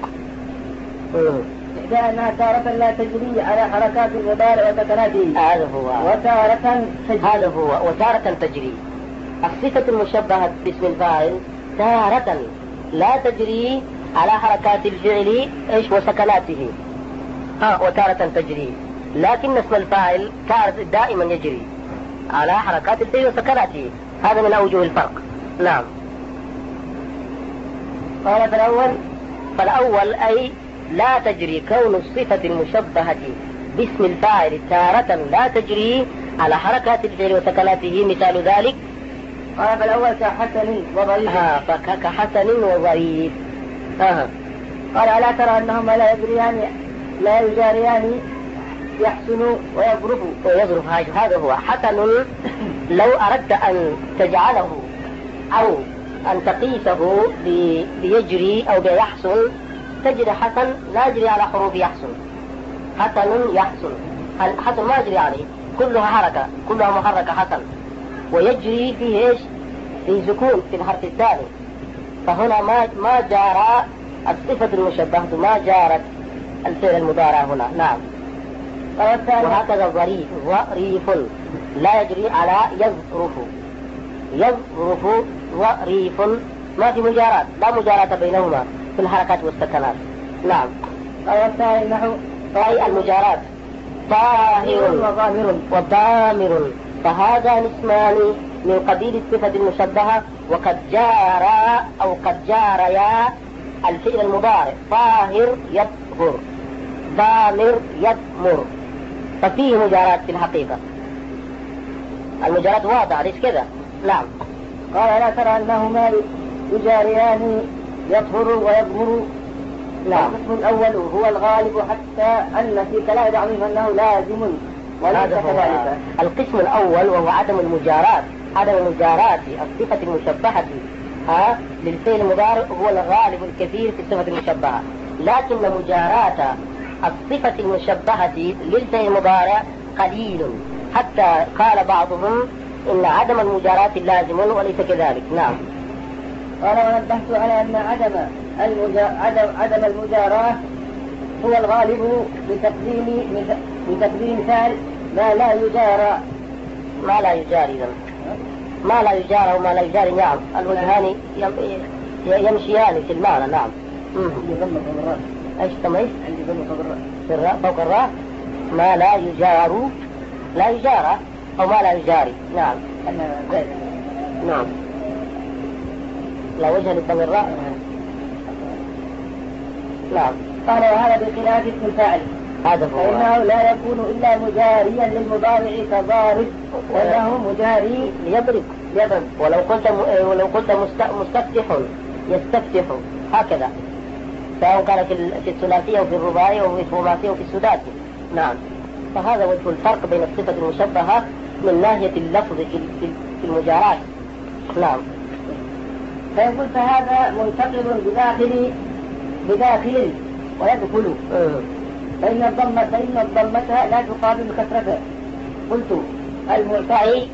إحدى أنها تارة لا تجري على حركات المضارع وسكناته، هذا هو. وتارة تجري. هذا هو وتارة تجري. الصفة المشبهة باسم الفاعل تارة لا تجري على حركات الفعل ايش وسكناته، ها وتارة تجري، لكن اسم الفاعل دائما يجري على حركات الفعل وسكناته. هذا من أوجه الفرق. نعم. قال فالأول فالأول أي لا تجري، كون الصفة المشبهة باسم الفاعل تارة لا تجري على حركات الفعل وسكناته. مثال ذلك قال فالأول كحسن وضعيف. ها فكحسن وضعيف. آه. قال ألا ترى أنهما لا يجريان لا يجاريان يحسن ويظرف ويظرف. هذا هو حسن. لو أردت أن تجعله أو أن تقيسه بيجري أو بيحسن تجد حسن لا يجري على حروف يحسن. حسن يحسن، الحسن ما يجري عليه، كلها حركة، كلها محركة حسن، ويجري فيه إيش؟ في سكون في الحرف الثاني. فهنا ما ما جار الصفة المشبهة، ما جارت الفعل المضارع هنا. نعم. وهكذا ظريف ظريف لا يجري على يظرف. يظرف ظريف ما في مجارات، لا مجارات بينهما في الحركات والسكنات. نعم. والثاني نحو أي المجارات طاهر وضامر وضامر، فهذان اسمان من قبيل الصفة المشبهة، وقد جارا أو قد جاريا الفعل المضارع. طاهر يطهر، ضامر يضمر، ففيه مجارات في الحقيقة. المجارات واضحة ليش كذا. نعم. قال لا ترى أنهما يجاريان يطهر ويضمر. نعم. القسم الأول هو الغالب حتى أن في كلام بعضهم أنه لازم وليس كذلك. القسم الأول وهو عدم المجارات، عدم المجارات الصفة المشبهة ها للفعل المضارع هو الغالب الكثير في الصفة المشبهة، لكن مجارات الصفة المشبهة للفعل المضارع قليل، حتى قال بعضهم إن عدم المجارات لازم وليس كذلك. نعم. قال ونبهت على أن عدم المجا... عدم عدم المجاراة هو الغالب بتقديم بتقديم فعل ما لا يجارى. ما لا يجاري إذن ما لا يجارى وما لا يجاري. نعم. الوجهان يمشيان في المعنى. نعم. عندي ضمة فوق الراء. ايش تميز؟ عندي ضمة فوق الراء. في الراء فوق الراء ما لا يجار، لا يجارى أو ما لا يجاري. نعم. أنا زائد. نعم. لا وجه للضم الراء. نعم. قال وهذا بخلاف اسم الفاعل، هذا هو. فإنه لا يكون إلا مجاريا للمضارع كضارب، وأنه مجاري ليضرب يضرب. ولو قلت م... ولو قلت مست... مستفتح يستفتح، هكذا، سواء كان في الثلاثية وفي الرباعية وفي الخماسية وفي السداسي. نعم. فهذا وجه الفرق بين الصفة المشبهة من ناحية اللفظ في المجارات. نعم. فإن قلت هذا منتقل بداخل بداخل ويدخل فإن الضمة فإن الضمة لا تقابل كثرتها. قلت المعتبر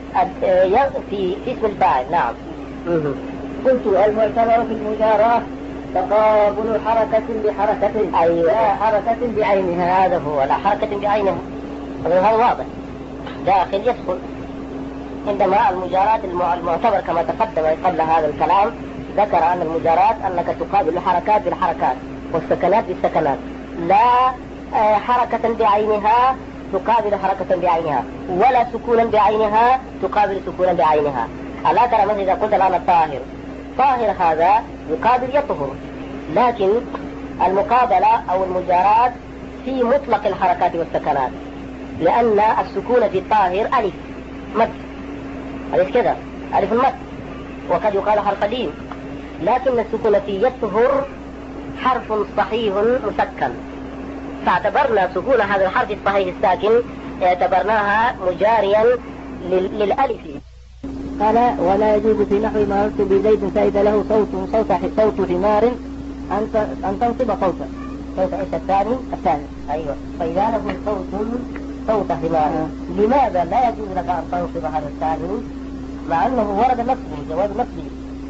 في اسم الفاعل. نعم. قلت المعتبر في المجاراة تقابل حركة بحركة. أيوة. لا حركة بعينها. هذا هو، لا حركة بعينها، هذا واضح. داخل يدخل. عندما المجاراة المعتبر كما تقدم قبل هذا الكلام ذكر أن المجاراة أنك تقابل الحركات بالحركات والسكنات بالسكنات، لا حركة بعينها تقابل حركة بعينها، ولا سكونا بعينها تقابل سكونا بعينها. ألا ترى مثلا إذا قلت الآن الطاهر، طاهر هذا يقابل يطهر، لكن المقابلة أو المجاراة في مطلق الحركات والسكنات، لأن السكون في الطاهر ألف مد، ألف كذا ألف المد، وقد يقال حرف لين، لكن السكون في يطهر حرف صحيح مسكن، فاعتبرنا سكون هذا الحرف الصحيح الساكن اعتبرناها مجاريا للألف. قال ولا يجوز في نحو ما قلت بزيد فإذا له صوت صوت صوت حمار أن أن تنصب صوتا. صوت ايش الثاني؟ الثاني. أيوة. فإذا له صوت صوت حمار آه. لماذا لا يجوز لك أن تنصب هذا الثاني مع أنه ورد نصبه جواز نصبه؟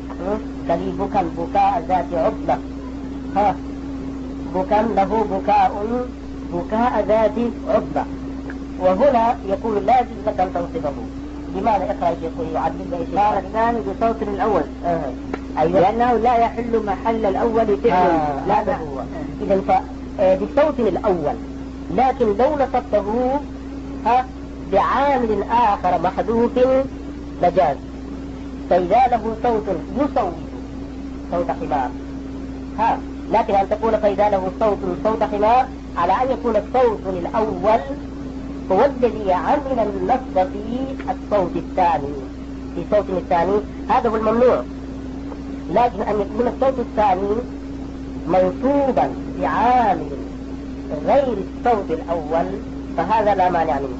كليبك البكاء ذات عضلة، ها بكاء له بكاء بكاء ذات عضلة، وهنا يقول لا يجوز لك أن تنصبه. لماذا اقرأ يقول يعدل ايش؟ قال الثاني بصوت الأول. آه. أيوة. لأنه لا يحل محل الأول فعل. آه. لا هذا هو. إذا فبصوت الأول، لكن لو نصبته ها بعامل آخر محذوف لجاز. فإذا له صوت يصوت صوت حمار، ها لكن أن تقول فإذا له صوت صوت حمار على أن يكون الصوت الأول هو الذي عمل النصب في الصوت الثاني، في صوت الثاني، هذا هو الممنوع. لكن أن يكون الصوت الثاني منصوبا بعامل غير الصوت الأول فهذا لا مانع منه.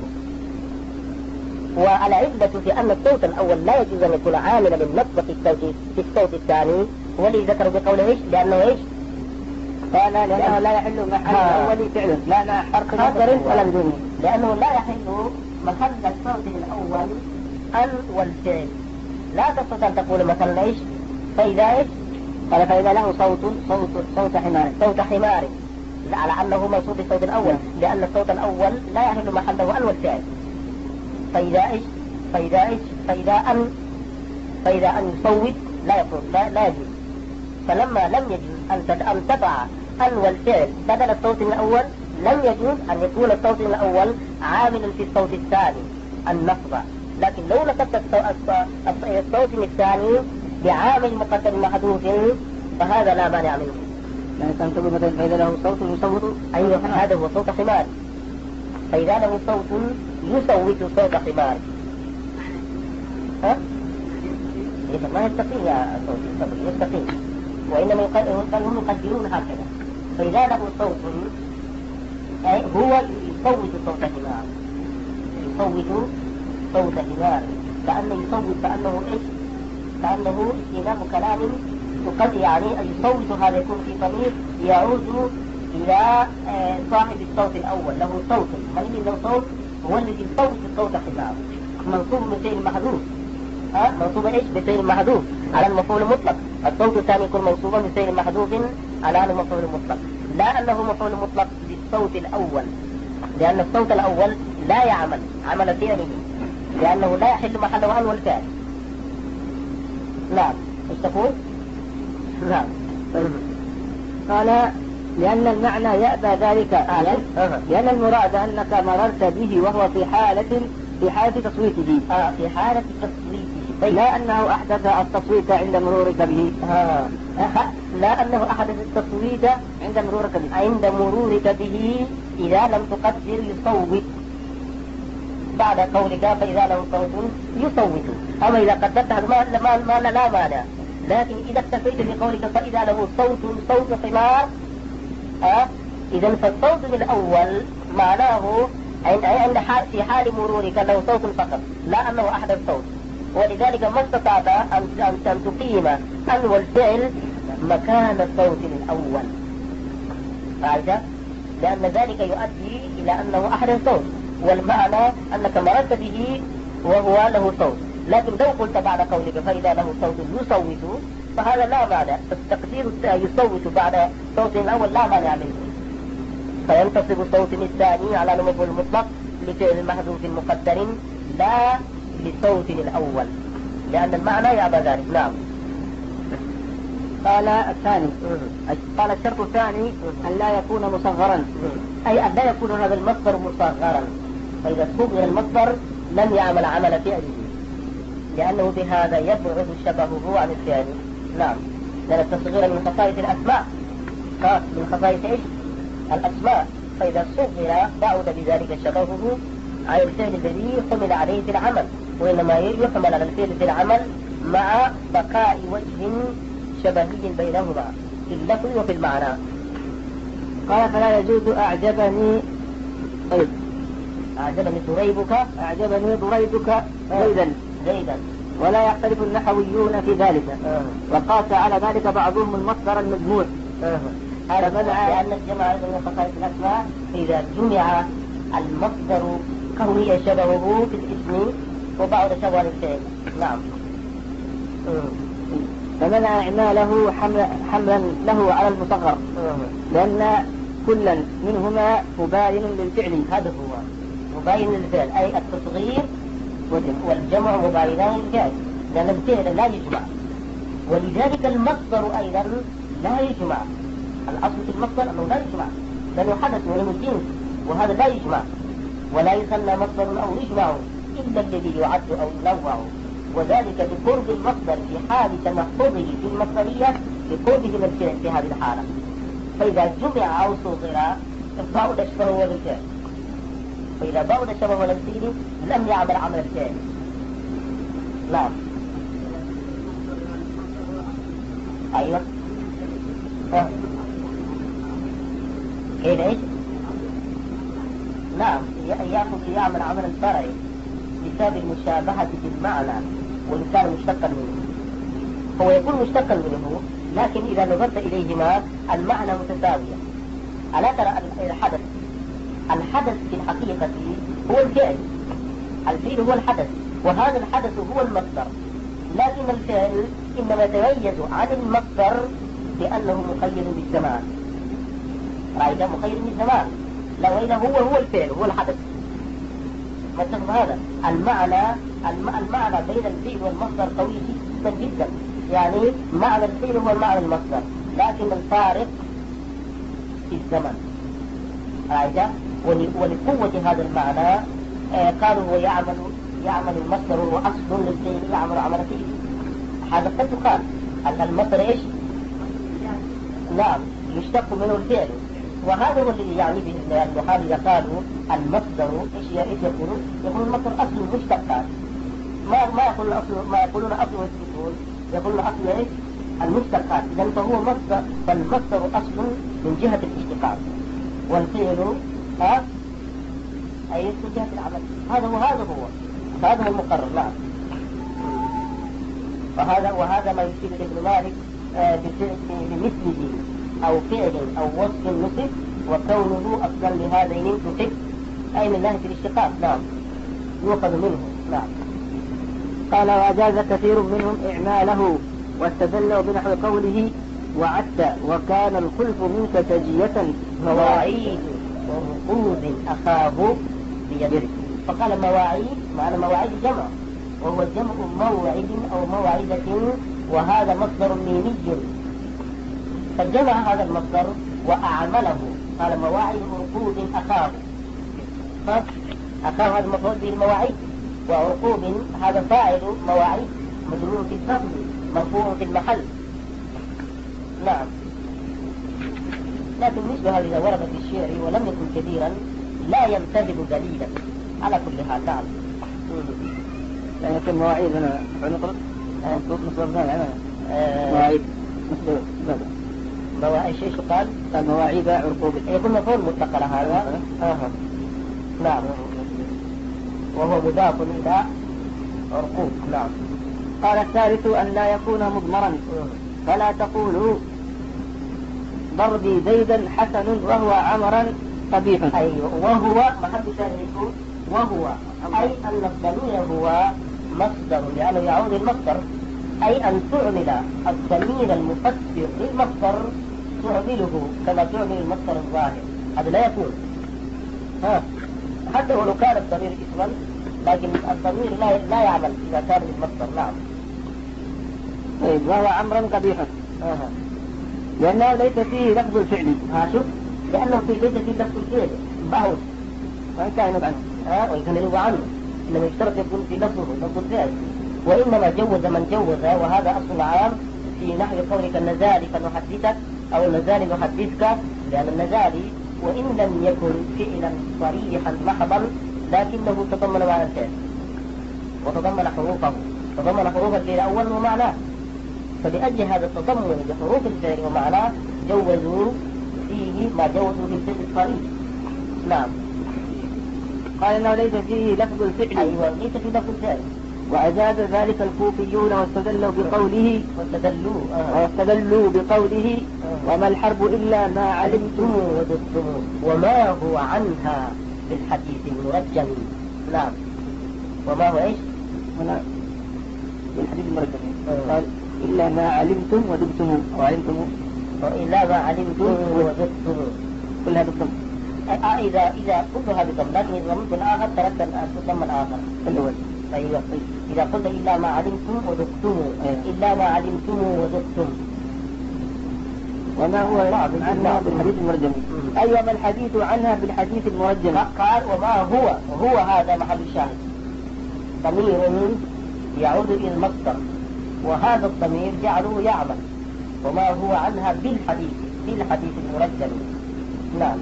والعلة في أن الصوت الأول لا يجوز أن يكون عاملا للنصب في الصوت في الصوت الثاني هو اللي ذكروا بقوله ايش؟ لأنه ايش؟ لأنه, لأنه لا يحل محل الأول فعل، لا حرف نظر ولا بدون، لأنه لا يحل محل الصوت الأول أن والفعل. لا تستطيع أن تقول مثلا ايش؟ فإذا ايش؟ قال فإذا له صوت صوت صوت حمار صوت حمار على أنه منصوب الصوت الأول، لأن الصوت الأول لا يحل محله أن والفعل. فإذا ايش؟ فإذا ايش؟ فإذا أن فإذا أن يصوت لا يقول لا, لا يجوز. فلما لم يجوز أن أن تضع أن والفعل بدل الصوت الأول لم يجوز أن يكون الصوت الأول عاملا في الصوت الثاني النصب. لكن لو نصبت الصوت الثاني بعامل مقدم محذوف فهذا لا مانع منه. يعني تنصب مثلا فإذا له صوت يصوت. أيوة هذا هو صوت حمار. فإذا له صوت يصوت صوت حمار ها؟ ما يستقيم يا صوت يستقيم، وإنما هم يقدرون هكذا. فإذا له صوت هو يصوت صوت حمار، يصوت صوت حمار، كأنه يصوت كأنه إيش؟ كأنه استئناف كلام وقد يعني يصوت هذا يكون في ضمير يعود إلى صاحب الصوت الأول، له صوت، من له صوت هو الذي يصوت صوت حمار، منصوب بفعل محذوف. ها منصوب ايش؟ بفعل محذوف على المفعول المطلق. الصوت الثاني يكون منصوبا بفعل محذوف على المفعول المطلق، لا أنه مفعول مطلق بالصوت الأول، لأن الصوت الأول لا يعمل عمل فعله، لأنه لا يحل محله أن والفعل. نعم ايش تقول؟ نعم. قال لأن المعنى يأبى ذلك أعلم، لأن المراد أنك مررت به وهو في حالة في حالة تصويته. آه في حالة تصويته، لا أنه أحدث التصويت عند مرورك به. آه. لا أنه أحدث التصويت عند مرورك به عند مرورك به إذا لم تقدر يصوت بعد قولك فإذا له صوت يصوت. أما إذا قدرت هذا ما ما ما لا مانع، لكن إذا اكتفيت بقولك فإذا له صوت صوت حمار آه إذا فالصوت الأول معناه عند عند في حال مرورك له صوت فقط، لا أنه أحدث صوت. ولذلك ما استطعت أن أن تقيم أن والفعل مكان الصوت الأول. فهذا لأن ذلك يؤدي إلى أنه أحد الصوت، والمعنى أنك مررت به وهو له صوت. لكن لو قلت بعد قولك فإذا له صوت يصوت فهذا لا معنى، تقدير يصوت بعد صوت الأول لا معنى منه، فينتصب الصوت الثاني على المفعول المطلق لفعل محذوف مقدر لا لصوت الأول، لأن المعنى يعبى ذلك. نعم. قال الثاني قال الشرط الثاني أن لا يكون مصغرا، أي أن لا يكون هذا المصدر مصغرا، فإذا صغر المصدر لم يعمل عمل فعله، لأنه بهذا يبعد شبهه عن الفعل. نعم، لأن التصغير من خصائص الأسماء، من خصائص إيش؟ الأسماء، فإذا صغر بعد بذلك شبهه عن الفعل الذي حمل عليه في العمل، وإنما يحمل على الفعل في العمل مع بقاء وجه شبهي بينهما في اللفظ وفي المعنى. قال فلا يجوز أعجبني طيب أعجبني ضريبك أعجبني ضريبك زيدا زيدا ولا يختلف النحويون في ذلك. آه. وقاس على ذلك بعضهم المصدر المجموع. آه. هذا لأن الجمع من خصائص الأسماء إذا جمع المصدر قوي شبهه في الاسم وبعض شبه الفعل. نعم. آه. فمنع إعماله حمل حملا له على المصغر، آه. لأن كلا منهما مباين للفعل. هذا هو مباين للفعل، أي التصغير والجمع مباينان للفعل، لأن الفعل لا يجمع، ولذلك المصدر أيضا لا يجمع. الأصل في المصدر أنه لا يجمع، لأنه حدث من الجنس، وهذا لا يجمع ولا يسمى مصدر أو يجمع إلا الذي يعد أو ينوع، وذلك بقرب المصدر في حال تمحضه في المصدرية بقربه من الفعل في هذه الحالة. فإذا جمع أو صغر بعد شبهه بالفعل، فإذا بعد شبهه بالفعل لم يعمل عمل الفعل. نعم. أيوة. أه. كيف إيش؟ نعم، يأخذ يعمل عمل الفرعي بسبب المشابهة بالمعنى، وإن كان مشتقا منه هو يكون مشتقا منه، لكن إذا نظرت إليهما المعنى متساوية. ألا ترى الحدث الحدث في الحقيقة هو الفعل، الفعل هو الحدث، وهذا الحدث هو المصدر، لكن الفعل إنما يتميز عن المصدر بأنه مقيد بالزمان. رأيت مقيد بالزمان، لو إذا هو هو الفعل هو الحدث. ما تفهم هذا المعنى؟ المعنى بين الفعل والمصدر قوي جدا جدا، يعني معنى الفعل هو معنى المصدر، لكن الفارق في الزمن. رأيت؟ ولقوة هذا المعنى آه قالوا هو يعمل يعمل المصدر هو أصل للفعل يعمل عمل فعل. هذا قد يقال المصدر إيش؟ نعم، يشتق منه الفعل، وهذا هو الذي يعني به النحاة إذا قالوا المصدر إيش يقولون؟ يقولون المصدر أصل مشتقات، ما ما يقولون أصل ما يقولون أصل يقولون يقولون أصل إيش؟ المشتقات. إذا فهو مصدر، فالمصدر أصل من جهة الاشتقاق، والفعل ها أي من جهة العمل. هذا وهذا هو هذا هو المقرر. نعم. فهذا وهذا ما يشير ابن مالك آه بمثله أو فعل أو وصف نصف، وكونه أصلا لهذين نصف أي من ناحية الاشتقاق. نعم، يؤخذ منه. نعم. قال وأجاز كثير منهم إعماله واستدلوا بنحو قوله وعدت وكان الخلف منك تجية مواعيد ورقود أخاه بيده. فقال مواعيد معنى مواعيد جمع، وهو جمع موعد أو موعدة، وهذا مصدر ميمي، فجمع هذا المصدر وأعمله. قال مواعيد ورقود أخاه، أخاه هذا مفعول به المواعيد، وعقوب هذا فاعل مواعيد مجرور في الفضل مرفوع في المحل. نعم. لكن مثل هذا إذا ورد في الشعر ولم يكن كبيرا لا يمتهد دليلا على كل حال. نعم. يعني يكون مواعيد هنا نقرأ مصدر ثاني مواعيد مصدر بدأ مواعيد شيء قال المواعيد عقوب يكون مفعول مطلق على هذا. آه. نعم، وهو مضاف إلى عرقوب. نعم. قال الثالث أن لا يكون مضمرا، فلا تقولوا ضربي زيدا حسن وهو عمرا قبيح. أيوه، وهو محل شاهد وهو أي أن الضمير هو مصدر لأنه يعود المصدر، أي أن تعمل الضمير المفسر للمصدر تعمله كما تعمل المصدر الظاهر، هذا لا يكون. ها حتى ولو كان الضمير اسما لكن الضمير لا لا يعمل إذا كان للمصدر. نعم. طيب وهو عمرا قبيحا آه. لأنه ليس فيه لفظ الفعل. ها شوف، لأنه في ليس فيه لفظ الفعل بعض وإن كان ينوب عنه ها وإن كان ينوب عنه، إنما يشترط يكون في لفظه لفظ الفعل. وإنما جوز من جوز، وهذا أصل عام في نحو قولك النزالي فنحدثك أو النزالي نحدثك، لأن النزالي وإن لم يكن فعلا صريحا محضا لكنه تضمن معنى الفعل وتضمن حروفه، تضمن حروف الفعل أول ومعناه، فلأجل هذا التضمن بحروف الفعل ومعناه جوزوا فيه ما جوزوا في الفعل الصريح. نعم. قال إنه ليس فيه لفظ الفعل. أيوة، ليس فيه لفظ الفعل. وأجاز ذلك الكوفيون واستدلوا بقوله واستدلوا آه. واستدلوا بقوله آه. وما الحرب إلا ما علمتم وجدتم وما هو عنها في الحديث المرجم. نعم. وما هو إيش؟ هنا بالحديث المرجم آه. قال إلا ما علمتم ودبتم وعلمتم إلا ما علمتم ودبتم كلها بالضم. آه إذا إذا كلها بالضم، لكن إذا ضمنت الآخر تركت الضم الآخر الأول. أيوة. إذا قلت إلا ما علمتم وذقتم إلا ما علمتم وذقتم. وما هو عنها بالحديث المرجم. أيوة ما الحديث عنها بالحديث المرجم. قال وما هو هو هذا محل الشاهد ضمير يعود إلى المصدر، وهذا الضمير جعله يعمل. وما هو عنها بالحديث بالحديث المرجم. نعم.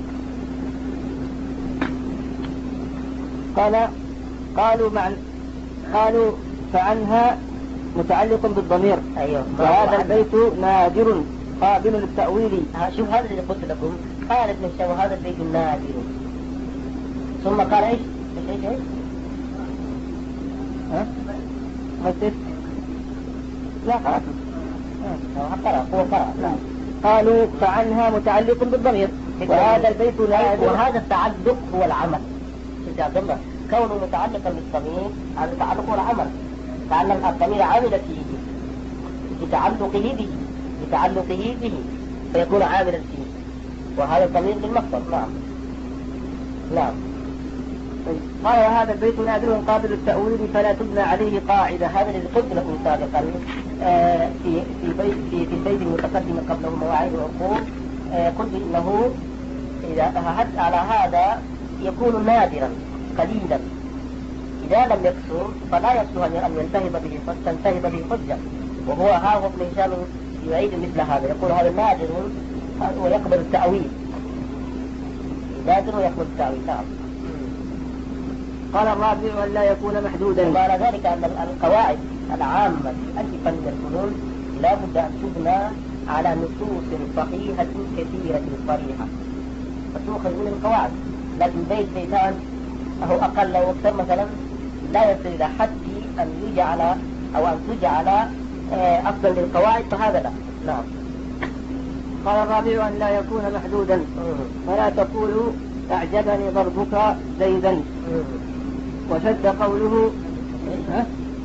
قال قالوا مع قالوا فعنها متعلق بالضمير. أيوة. وهذا البيت نادر قابل للتأويل. شوف هذا اللي قلت لكم، قال ابن الشام هذا البيت نادر، ثم قال ايش؟ ايش ايش؟ ها؟ مسجد؟ لا قرأت. هو قرأ هو قرأ. لا. قالوا فعنها متعلق بالضمير وهذا البيت نادر. وهذا التعلق هو العمل. شوف يا عبد الله، كونه متعلقا بالضمير هذا التعلق هو العمل، لأن الضمير عامل فيه بتعلقه به بتعلقه به فيكون عاملا فيه، وهذا الضمير للمصدر. نعم. نعم. قال وهذا البيت نادر قابل للتأويل فلا تبنى عليه قاعدة. هذا الذي قلت لكم سابقا آه في في بيت في, في البيت المتقدم قبله مواعيد العقول، آه قلت انه اذا أخذت على هذا يكون نادرا قليلا، إذا لم يكسر فلا يصلح أن ينتهب به تنتهب به حجة. وهو ها هو ابن هشام يعيد مثل هذا، يقول هذا نادر ويقبل التأويل، نادر ويقبل التأويل. نعم. قال الرابع أن لا يكون محدودا. ومعنى ذلك أن القواعد العامة في أي فن من الفنون لا بد أن تبنى على نصوص صحيحة كثيرة صريحة فتؤخذ من القواعد، لكن بيت بيتان أو أقل أو أكثر مثلا لا يصل إلى حد أن يجعل أو أن تجعل أفضل للقواعد، فهذا لا. نعم. قال الرابع أن لا يكون محدودا فلا تقولوا أعجبني ضربك زيدا. وشد قوله ها؟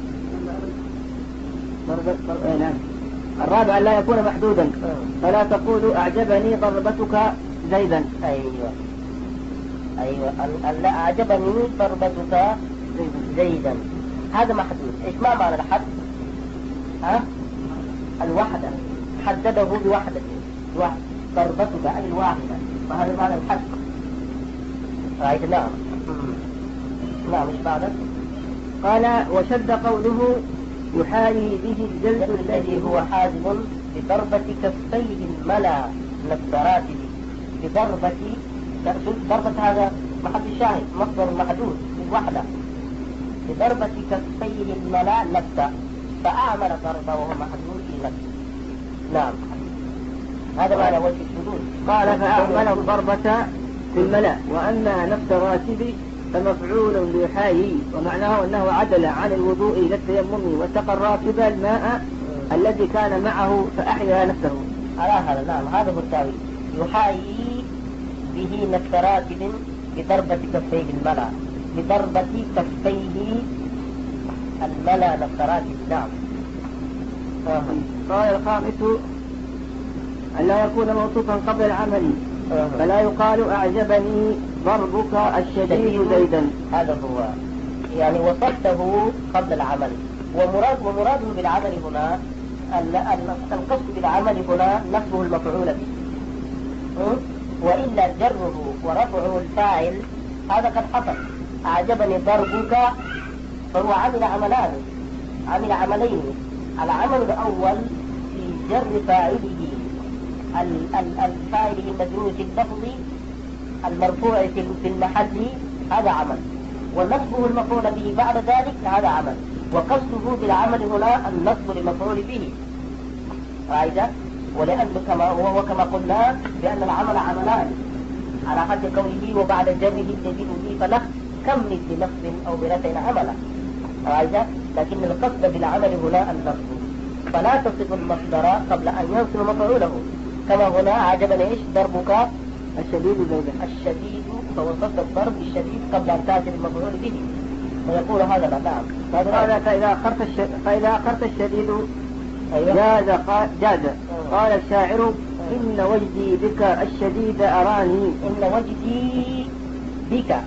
نعم. الرابع أن لا يكون محدودا فلا تقولوا أعجبني ضربتك زيدا. أيوة أيوة أن لا أعجبني ضربتك زيدا هذا محدود. إيش ما معنى الحد؟ ها؟ الوحدة، حدده بوحدة واحد، ضربتك أي الواحدة، فهذا معنى الحد. رأيت؟ نعم. نعم. إيش بعده؟ قال وشد قوله يحاذي به الجلد الذي هو حازم بضربة كفيه الملا نكسراته، بضربة ضربة هذا محل الشاهد مصدر محدود بالوحدة، بضربة كفيه الملا نكسة فأعمل ضربة وهو محدود في نفسه. نعم. هذا معنى وجه الشذوذ. قال فأعمل الضربة في الملا، وأما نفس الراتب فمفعول ليحايي، ومعناه أنه عدل عن الوضوء إلى التيمم واتقى الراكب الماء الذي كان معه فأحيا نفسه. على هذا نعم، هذا هو التاويل. يحايي به نفس راكب بضربة كفيه الملا، بضربة كفيه الملا نفس راكب. نعم. قال الخامس أن لا يكون موصوفا قبل العمل، فلا يقال أعجبني ضربك الشديد زيدا. هذا هو، يعني وصفته قبل العمل. ومراد ومراده بالعمل هنا، القصد بالعمل هنا نصبه المفعول به، وإلا جره ورفعه الفاعل هذا قد حصل. أعجبني ضربك، فهو عمل عملان، عمل عملين. العمل الأول في جر فاعله الفاعل المجرور في اللفظ المرفوع في المحل، هذا عمل، ونصبه المفعول به بعد ذلك هذا عمل. وقصده بالعمل هنا النصب للمفعول به، رأيت؟ ولأن كما هو وكما قلنا بأن العمل عملان على حد قوله وبعد جره الجديد به فله كم مثل نصب أو برفع عملا، رأيت؟ لكن القصد بالعمل هنا النصب، فلا تصف المصدر قبل أن ينصب مفعوله. كما هنا عجبني ايش ضربك الشديد زيدا، الشديد، فوصفت الضرب الشديد قبل أن تأتي المفعول به، ويقول هذا لا. نعم. هذا فإذا أخرت الش... فإذا أخرت الشديد أيوة. جاز قال جاز. قال الشاعر إن وجدي بك الشديد أراني. إن وجدي بك،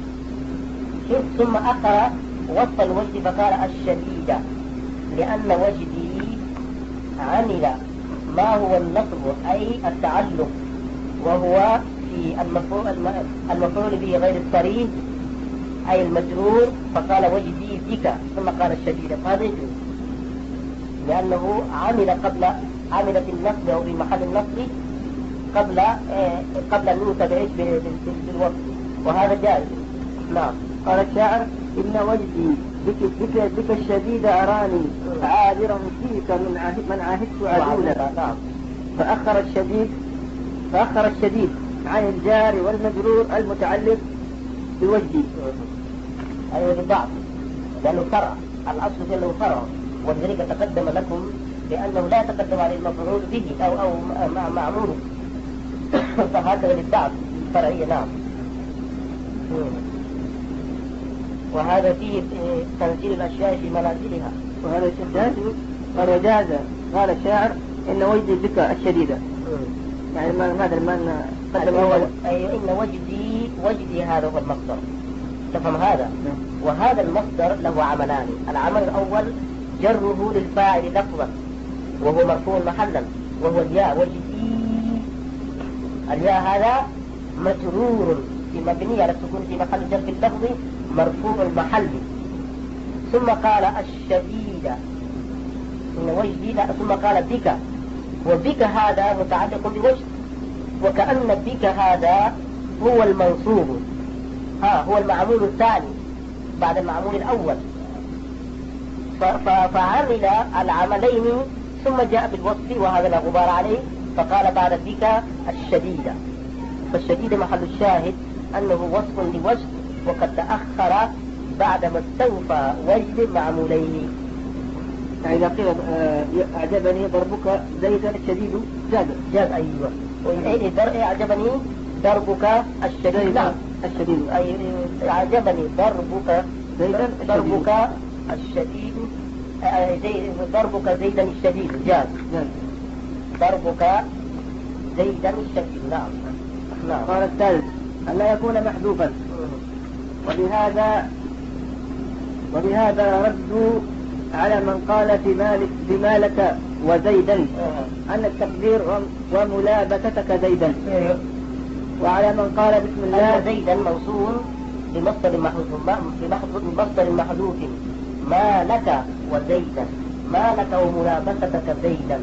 ثم أخر وصف الوجد فقال الشديد، لأن وجدي عمل ما هو النصب أي التعلق، وهو في المفعول المفعول به غير الصريح أي المجرور، فقال وجدي بك ثم قال الشديد، فهذا يجوز لأنه عمل قبل عمل في النصب أو في محل النصب قبل آه قبل أن يوصف إيش بالوصف، وهذا جائز. نعم. قال الشاعر إن وجدي بك بك بك الشديد أراني عابرا فيك من عهد من عاهدت عدولا. نعم. فأخر الشديد فأخر الشديد عن الجار والمجرور المتعلق بوجدي. أيوة بالضبط، لأنه فرع، الأصل في أنه فرع، ولذلك تقدم لكم بأنه لا يتقدم على المفعول به أو أو معمول، فهكذا للضعف الفرعية. نعم. وهذا فيه تنزيل الأشياء في منازلها، وهذا الشداد قال وجاز. قال الشاعر إن وجدي بك الشديدة، يعني ماذا ما قدم أول. أي إن وجدي وجدي هذا هو المصدر، تفهم هذا؟ وهذا المصدر له عملان. العمل الأول جره للفاعل لفظا وهو مرفوع محلا، وهو الياء. وجدي الياء هذا مجرور في مبني على السكون في محل جر في اللفظ مرفوع المحل. ثم قال الشديد إن وجدي، ثم قال بك، وبك هذا متعلق بوجد، وكأن بك هذا هو المنصوب، ها هو المعمول الثاني بعد المعمول الأول، فعمل العملين ثم جاء بالوصف وهذا لا غبار عليه، فقال بعد بك الشديد. فالشديد محل الشاهد أنه وصف لوجد وقد تأخر بعدما استوفى وجد معمولين. يعني إذا قيل أعجبني ضربك زيدا الشديد جاز جاز. أيوة. وإذا أعجبني ضربك الشديد. نعم الشديد. أي أعجبني ضربك زيدا ضربك الشديد، ضربك زيدا الشديد جاز. ضربك زيدا الشديد. نعم. نعم. قال الثالث أن لا يكون محذوفا، وبهذا وبهذا ردوا على من قال في مالك في مالك وزيدا أن التقدير وملابستك زيدا، وعلى من قال بسم الله زيدا موصول بمصدر محذوف بمصدر محذوف ما لك وزيدا، ما لك وملابستك زيدا،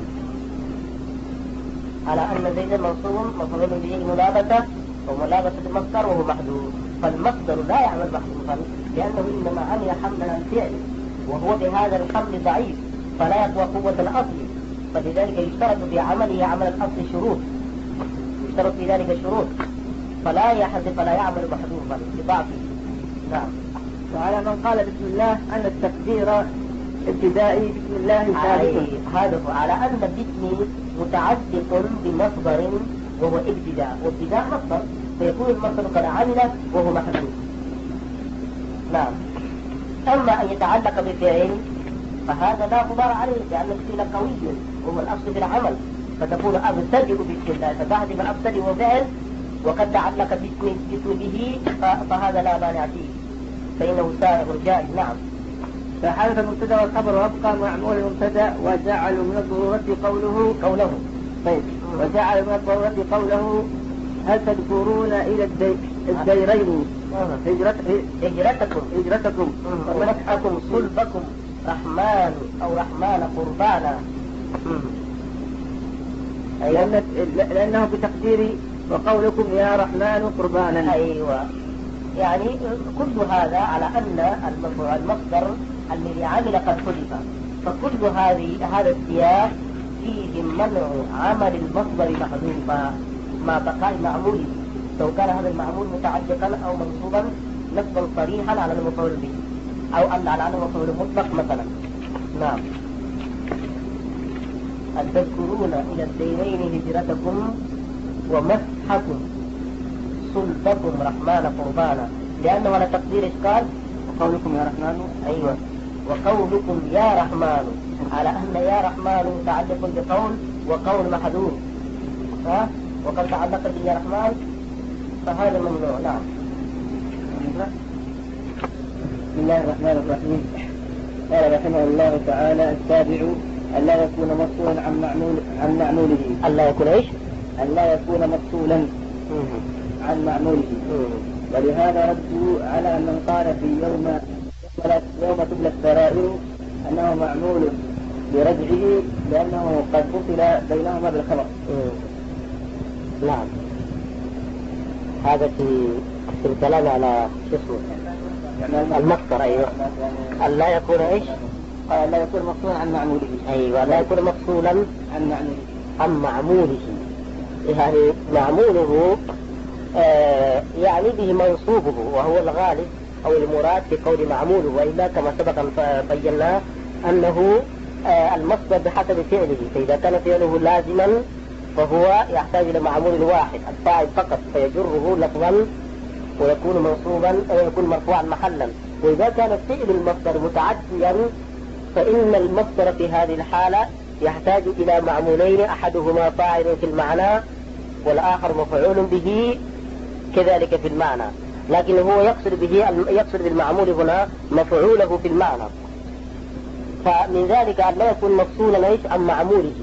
على أن زيدا موصول مفعول به الملابسة وملابسة المصدر وهو محذوف، فالمصدر لا يعمل محذوفا لأنه إنما عمل حملا الفعل، وهو بهذا الحمل ضعيف فلا يقوى قوة الأصل، فلذلك يشترط في عمله عمل الأصل شروط، يشترط في ذلك شروط، فلا يحذف فلا يعمل محذوفا لضعفه. نعم. وعلى من قال بسم الله أن التكبير ابتدائي بسم الله ثابت. هذا هو على أن الاسم متعلق بمصدر وهو ابتداء، وابتداء مصدر فيكون المصدر قد عمل وهو محذوف. نعم. أما أن يتعلق بفعل فهذا لا غبار عليه، لأن الفعل قوي وهو الأصل في العمل، فتكون أبتدئ بسم الله، فتحذف الأبتدئ وفعل وقد تعلق باسم به فهذا لا مانع فيه، فإنه سائغ جائز. نعم. فحذف المبتدا والخبر وابقى معمول المبتدا وجعلوا من الضرورة قوله قوله طيب وجعلوا من الضرورة قوله هل تذكرون إلى الديرين هجرتكم هجرتكم ومسحكم صلبكم رحمن أو رحمن قربانا، لأن لأنه بتقدير وقولكم يا رحمن قربانا. أيوة، يعني كل هذا على أن المصدر الذي عمل قد حذف، فكل هذه هذا السياق فيه منع عمل المصدر محذوفا مع بقاء معموله، سواء كان هذا المعمول متعلقا أو منصوبا نصبا صريحا على المفعول به أو أن على المفعول مطلق مثلا. نعم. أن تذكرون إلى الدينين هجرتكم ومسحكم صلبكم رحمن قربانا، لأنه على تقدير إشكال وقولكم يا رحمن. أيوة، وقولكم يا رحمن على أن يا رحمن متعلق بقول وقول محذوف، ها وقد تعلق به يا رحمن فهذا ممنوع. نعم. بسم الله الرحمن الرحيم. قال رحمه الله تعالى السابع أن لا يكون مفصولا عن معمول عن معموله. أن لا يكون إيش؟ أن لا يكون مفصولا عن معموله. ولهذا ردوا على من قال في يوم يوم تبلى السرائر أنه معمول برجعه لأنه قد فصل بينهما بالخبر. نعم. هذا في في الكلام على شو اسمه المصدر. أيوة. أن لا يكون إيش؟ قال لا يكون مفصولا عن معموله. أيوة، لا يكون مفصولا عن معموله عن معموله، يعني معموله آه يعني به منصوبه وهو الغالب أو المراد في قول معموله، وإلا كما سبق بيناه أنه آه المصدر بحسب فعله، فإذا كان فعله لازما فهو يحتاج إلى معمول واحد الفاعل فقط فيجره لفظا ويكون منصوبا أو يكون مرفوعا محلا، وإذا كان فعل المصدر متعديا فإن المصدر في هذه الحالة يحتاج إلى معمولين، أحدهما فاعل في المعنى والآخر مفعول به كذلك في المعنى، لكن هو يقصد به يقصد بالمعمول هنا مفعوله في المعنى. فمن ذلك أن لا يكون مفصولا ايش عن معموله.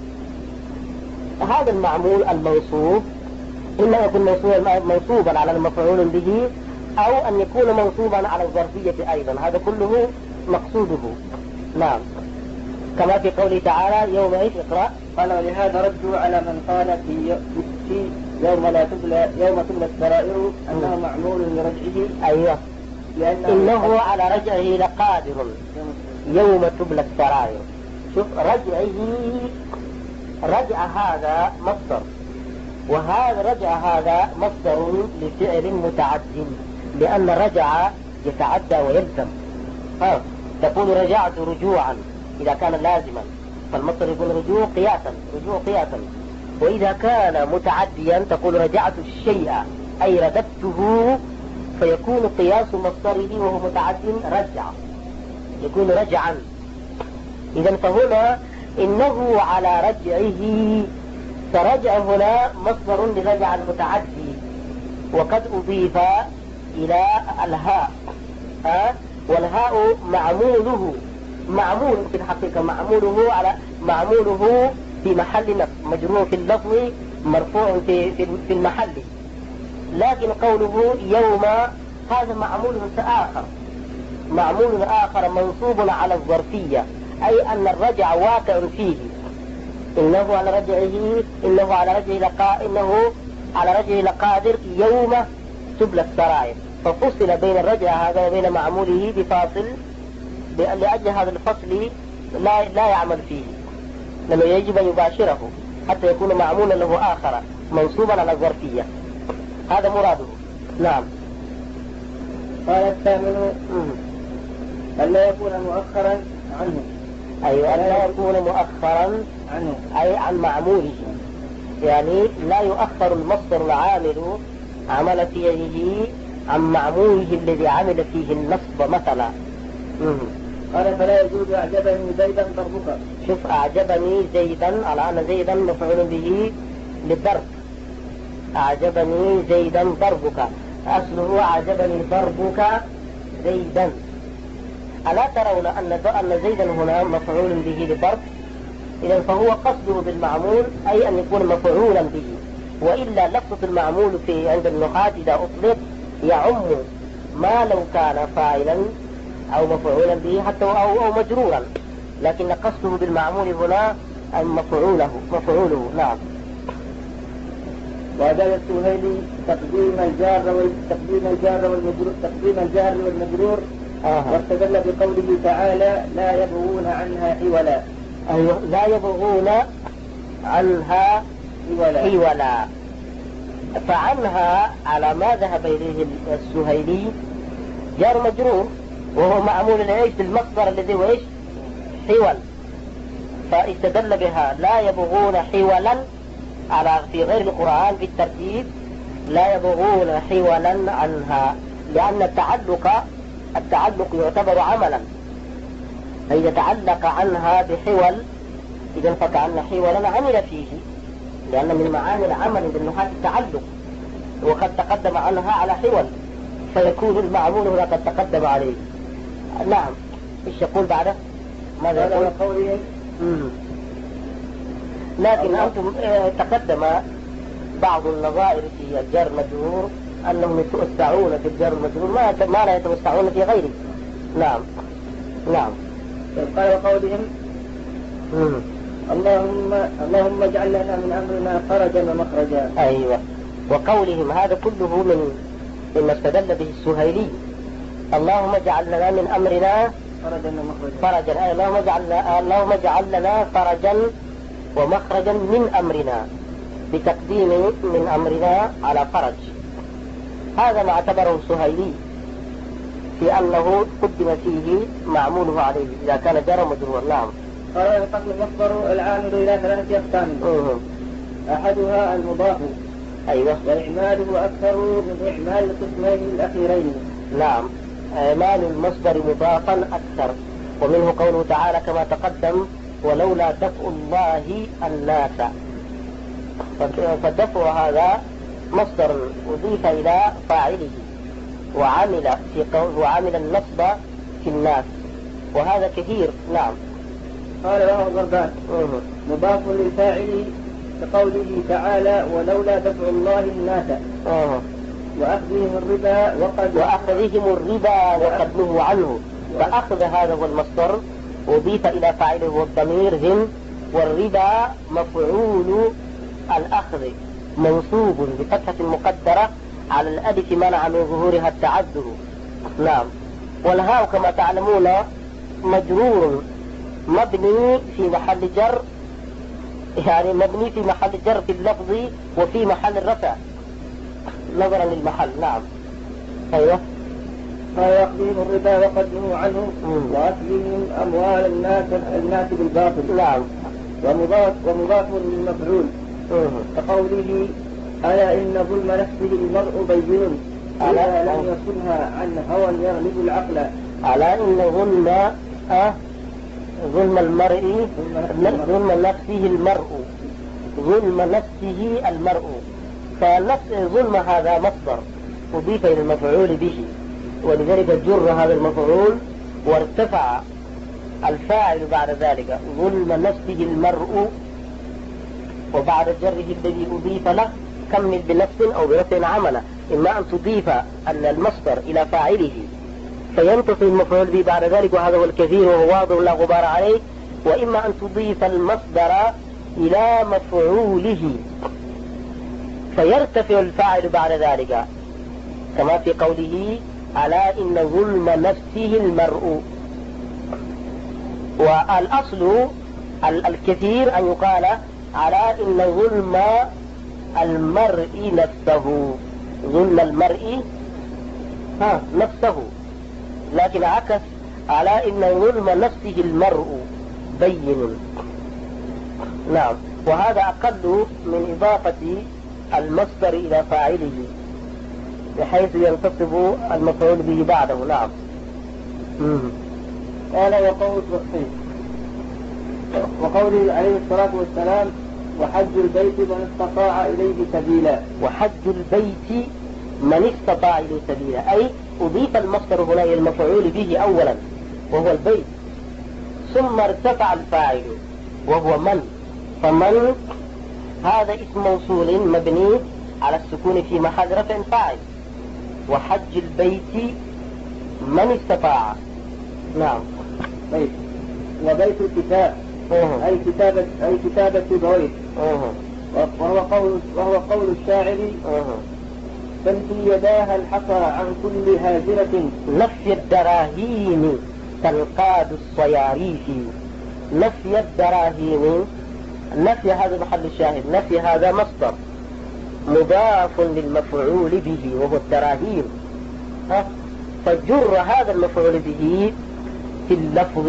هذا المعمول الموصوف إما يكون منصوبا على المفعول به أو أن يكون منصوبا على الظرفية أيضا، هذا كله مقصوده. نعم. كما في قوله تعالى يوم ايش اقرأ. قال ولهذا ردوا على من قال في في يوم لا تبلى يوم تبلى السرائر أنه معمول لرجعه. أيوة، إنه على رجعه لقادر يوم تبلى السرائر. شوف رجعه، رجع هذا مصدر، وهذا رجع هذا مصدر لفعل متعد، لأن رجع يتعدى ويلزم. ها تقول رجعت رجوعا إذا كان لازما فالمصدر يكون رجوع قياسا رجوع قياسا، وإذا كان متعديا تقول رجعت الشيء أي رددته، فيكون قياس مصدره وهو متعد رجع يكون رجعا. إذا فهنا إنه على رجعه، فرجع هنا مصدر لرجع المتعدي، وقد أضيف إلى الهاء، ها والهاء معموله معمول في الحقيقة معموله على معموله في محل نصب، مجرور في اللفظ مرفوع في في, في المحل، لكن قوله يوم هذا معمول آخر معمول آخر منصوب على الظرفية، أي أن الرجع واقع فيه. إنه على رجعه إنه على رجعه لقا إنه على رجعه لقادر يوم تبلى السرائر، ففصل بين الرجع هذا وبين معموله بفاصل، لأجل هذا الفصل لا لا يعمل فيه، لأنه يجب أن يباشره حتى يكون معمولا له آخر منصوبا على الظرفية. هذا مراده. نعم. قال الثامن ألا يكون مؤخرا عنه. أي ألا يكون مؤخرا عنه أي عن معموله، يعني لا يؤخر المصدر العامل عمل فيه عن معموله الذي عمل فيه النصب مثلا. قال فلا يجوز أعجبني زيدا ضربك. شوف أعجبني زيدا على أن زيدا مفعول به للضرب. أعجبني زيدا ضربك، أصله أعجبني ضربك زيدا. ألا ترون أن أن زيدا هنا مفعول به للضرب؟ إذا فهو قصده بالمعمول أي أن يكون مفعولا به، وإلا لفظة المعمول في عند النحاة إذا أطلق يعم ما لو كان فاعلا أو مفعولا به حتى أو, أو مجرورا، لكن قصده بالمعمول هنا أي مفعوله مفعوله. نعم. وأجاب السهيلي تقديم الجار تقديم الجار والمجرور تقديم الجار والمجرور آه. واستدل بقوله تعالى لا يبغون عنها حولا. أيوه لا يبغون عنها حولا. حولا. فعنها على ما ذهب إليه السهيلي جار مجرور، وهو معمول ايش بالمصدر الذي هو ايش حول، فاستدل بها لا يبغون حولا على في غير القرآن في الترتيب لا يبغون حولا عنها، لأن التعلق التعلق يعتبر عملا، فإذا تعلق عنها بحول إذا فكأن حولا عمل فيه، لأن من معاني العمل بالنحاة التعلق، وقد تقدم عنها على حول فيكون المعمول هنا قد تقدم عليه. نعم. ايش يقول بعده؟ ماذا يقول؟ قوله لكن أنتم اه تقدم بعض النظائر في الجر المجرور أنهم يتوسعون في الجر المجرور ما ما لا يتوسعون في غيره. نعم. نعم. قال وقولهم مم. اللهم اللهم اجعل لنا من أمرنا فرجا ومخرجا. أيوة. وقولهم هذا كله من مما استدل به السهيلي اللهم اجعل لنا من أمرنا فرجا ومخرجا. فرجا. أي اللهم اجعل اللهم اجعل لنا فرجا ومخرجا من أمرنا، بتقديم من أمرنا على فرج. هذا ما اعتبره السهيلي في أنه قدم فيه معموله عليه إذا كان جار مجرور. نعم. قال ينقسم المصدر العامل إلى ثلاثة أقسام. أحدها المضاف. أيوة. وإعماله أكثر من إعمال القسمين الأخيرين. نعم. إعمال المصدر مضافا أكثر، ومنه قوله تعالى كما تقدم ولولا دفع الله الناس، فالدفع هذا مصدر أضيف إلى فاعله وعمل في قول وعمل النصب في الناس، وهذا كثير. نعم. قال وهو ضربان مضاف للفاعل كقوله تعالى ولولا دفع الله الناس أوه. وأخذهم الربا وقد وأخذهم الربا وقد نهوا عنه، فأخذ هذا هو المصدر أضيف إلى فاعله والضمير هم، والربا مفعول الأخذ منصوب بفتحة مقدرة على الألف منع من ظهورها التعذر. نعم. والهاء كما تعلمون مجرور مبني في محل جر، يعني مبني في محل جر في اللفظ وفي محل الرفع نظرا للمحل. نعم. أيوة. فيأخذهم الربا وقد نهوا عنه وأكلهم أموال الناس الناس بالباطل. نعم. ومضاف ومضاف للمفعول كقوله ألا إن ظلم نفسه المرء بين إذا لم يصلها عن هوى يغلب العقل. ألا إن ظلم أه ظلم المرء ظلم نفسه المرء ظلم نفسه المرء، فنفس ظلم هذا مصدر أضيف إلى المفعول به، ولذلك جر هذا المفعول وارتفع الفاعل بعد ذلك ظلم نفسه المرء، وبعد جره الذي أضيف له كمل بنفس أو برفع عمله، إما أن تضيف أن المصدر إلى فاعله فينتصب المفعول به بعد ذلك، وهذا هو الكثير وهو واضح لا غبار عليه، وإما أن تضيف المصدر إلى مفعوله فيرتفع الفاعل بعد ذلك، كما في قوله ألا إن ظلم نفسه المرء. والأصل الكثير أن يقال على إن ظلم المرء نفسه، ظلم المرء ها نفسه، لكن عكس على إن ظلم نفسه المرء بين. نعم، وهذا أقل من إضافة المصدر إلى فاعله بحيث ينتصب المفعول به بعده. نعم. قال وقول وقوله عليه الصلاة والسلام وحج البيت من استطاع إليه سبيلا. وحج البيت من استطاع إليه سبيلا، أي أضيف المصدر هنا إلى المفعول به أولا وهو البيت، ثم ارتفع الفاعل وهو من، فمن هذا اسم موصول مبني على السكون في محل رفع فاعل، وحج البيت من استطاع. نعم. بيت وبيت الكتاب أوه. أي كتابة أي كتابة بويت، وهو قول وهو قول الشاعر تمشي يداها الحصى عن كل هاجرة نفي الدراهين تنقاد الصياريف. نفي الدراهين، نفي هذا محل الشاهد، نفي هذا مصدر مضاف للمفعول به وهو الدراهين، فجر هذا المفعول به في اللفظ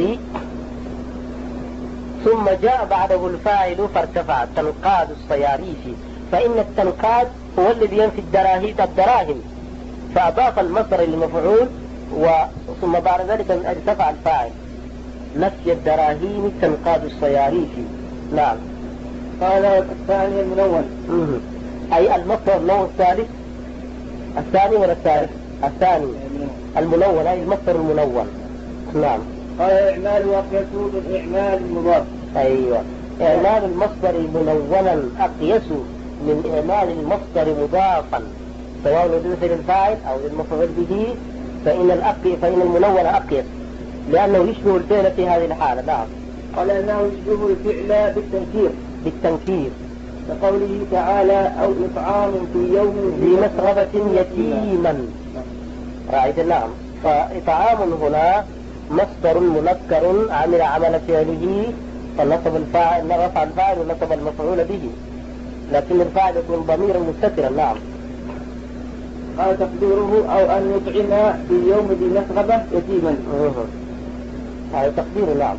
ثم جاء بعده الفاعل فارتفع تنقاد الصياريف، فإن التنقاد هو الذي ينفي الدراهم الدراهم فأضاف المصدر للمفعول ثم بعد ذلك ارتفع الفاعل. نفي الدراهم تنقاد الصياريف. نعم. قال الثاني المنون، أي المصدر النوع الثالث الثاني ولا الثالث؟ الثاني المنون، أي المصدر المنون. نعم. قال إعمال وأقيس من إعمال المضاف. أيوة، إعمال المصدر منونا أقيس من إعمال المصدر مضافا، سواء للفعل الفاعل أو للمفعول به، فإن الأقي فإن المنون أقيس لأنه يشبه الفعل في هذه الحالة. نعم. قال أنه يشبه الفعل بالتنكير بالتنكير كقوله تعالى أو إطعام في يوم ذي مسغبة يتيما. راعيت. نعم. فإطعام هنا مصدر منكر عمل عمل فعله فنصب الفاعل رفع الفاعل ونصب المفعول به، لكن الفاعل يكون ضميرا مستترا. نعم. قال تقديره أو أن يطعم في يوم ذي مسغبة يتيما. هذا تقدير. نعم.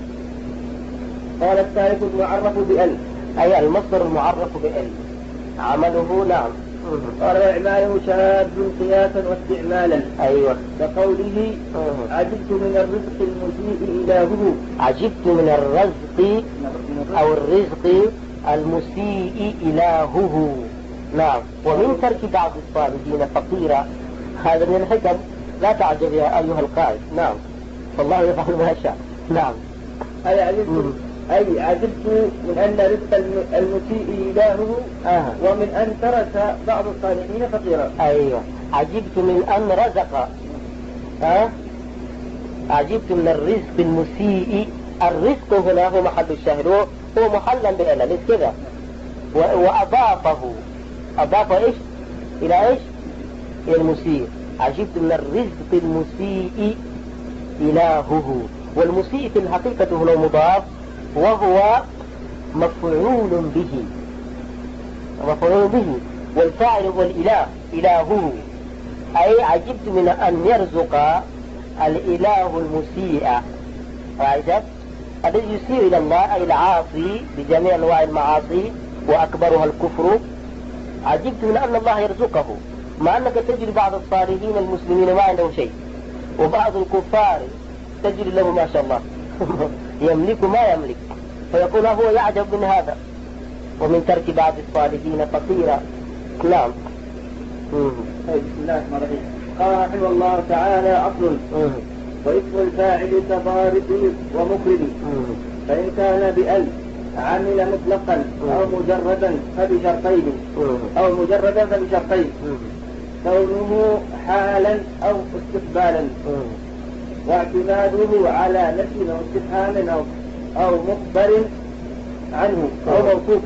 قال الثالث المعرف بأل، أي المصدر المعرف بأل عمله. نعم. قال وإعماله شاذ قياسا واستعمالا. أيوة، كقوله عجبت من الرزق المسيء إلهه. عجبت من الرزق أو الرزق المسيء إلهه. نعم. ومن ترك بعض الصالحين فقيرا، هذا من الحكم، لا تعجب يا أيها القائد. نعم. فالله يفعل ما يشاء. نعم. أي عجبت أي عجبت من أن رزق المسيء إلهه آه. ومن أن ترك بعض الصالحين فقيرا. أيوة، عجبت من أن رزق. آه؟ عجبت من الرزق المسيء. الرزق هنا هو محل الشاهد، هو محلا بأل كذا، وأضافه أضاف إيش إلى إيش؟ إلى المسيء. عجبت من الرزق المسيء إلهه، والمسيء في الحقيقة هنا مضاف وهو مفعول به مفعول به والفاعل هو الإله إلهه، أي عجبت من أن يرزق الإله المسيء. رأيت؟ الذي يسيء إلى الله أي العاصي بجميع أنواع المعاصي وأكبرها الكفر. عجبت من أن الله يرزقه، مع أنك تجد بعض الصالحين المسلمين ما عندهم شيء، وبعض الكفار تجد له ما شاء الله يملك ما يملك، فيقول هو يعجب من هذا. ومن ترك بعض الصالحين فقيرا. نعم. بسم الله الرحمن الرحيم. قال رحمه الله تعالى أصل واسم الفاعل كضارب ومكرم، فإن كان بأل عمل مطلقا أو مجردا فبشرطين أو مجردا فبشرطين كونه حالا أو استقبالا، واعتماده على نفي أو استفهام أو أو مخبر عنه أو موصوف،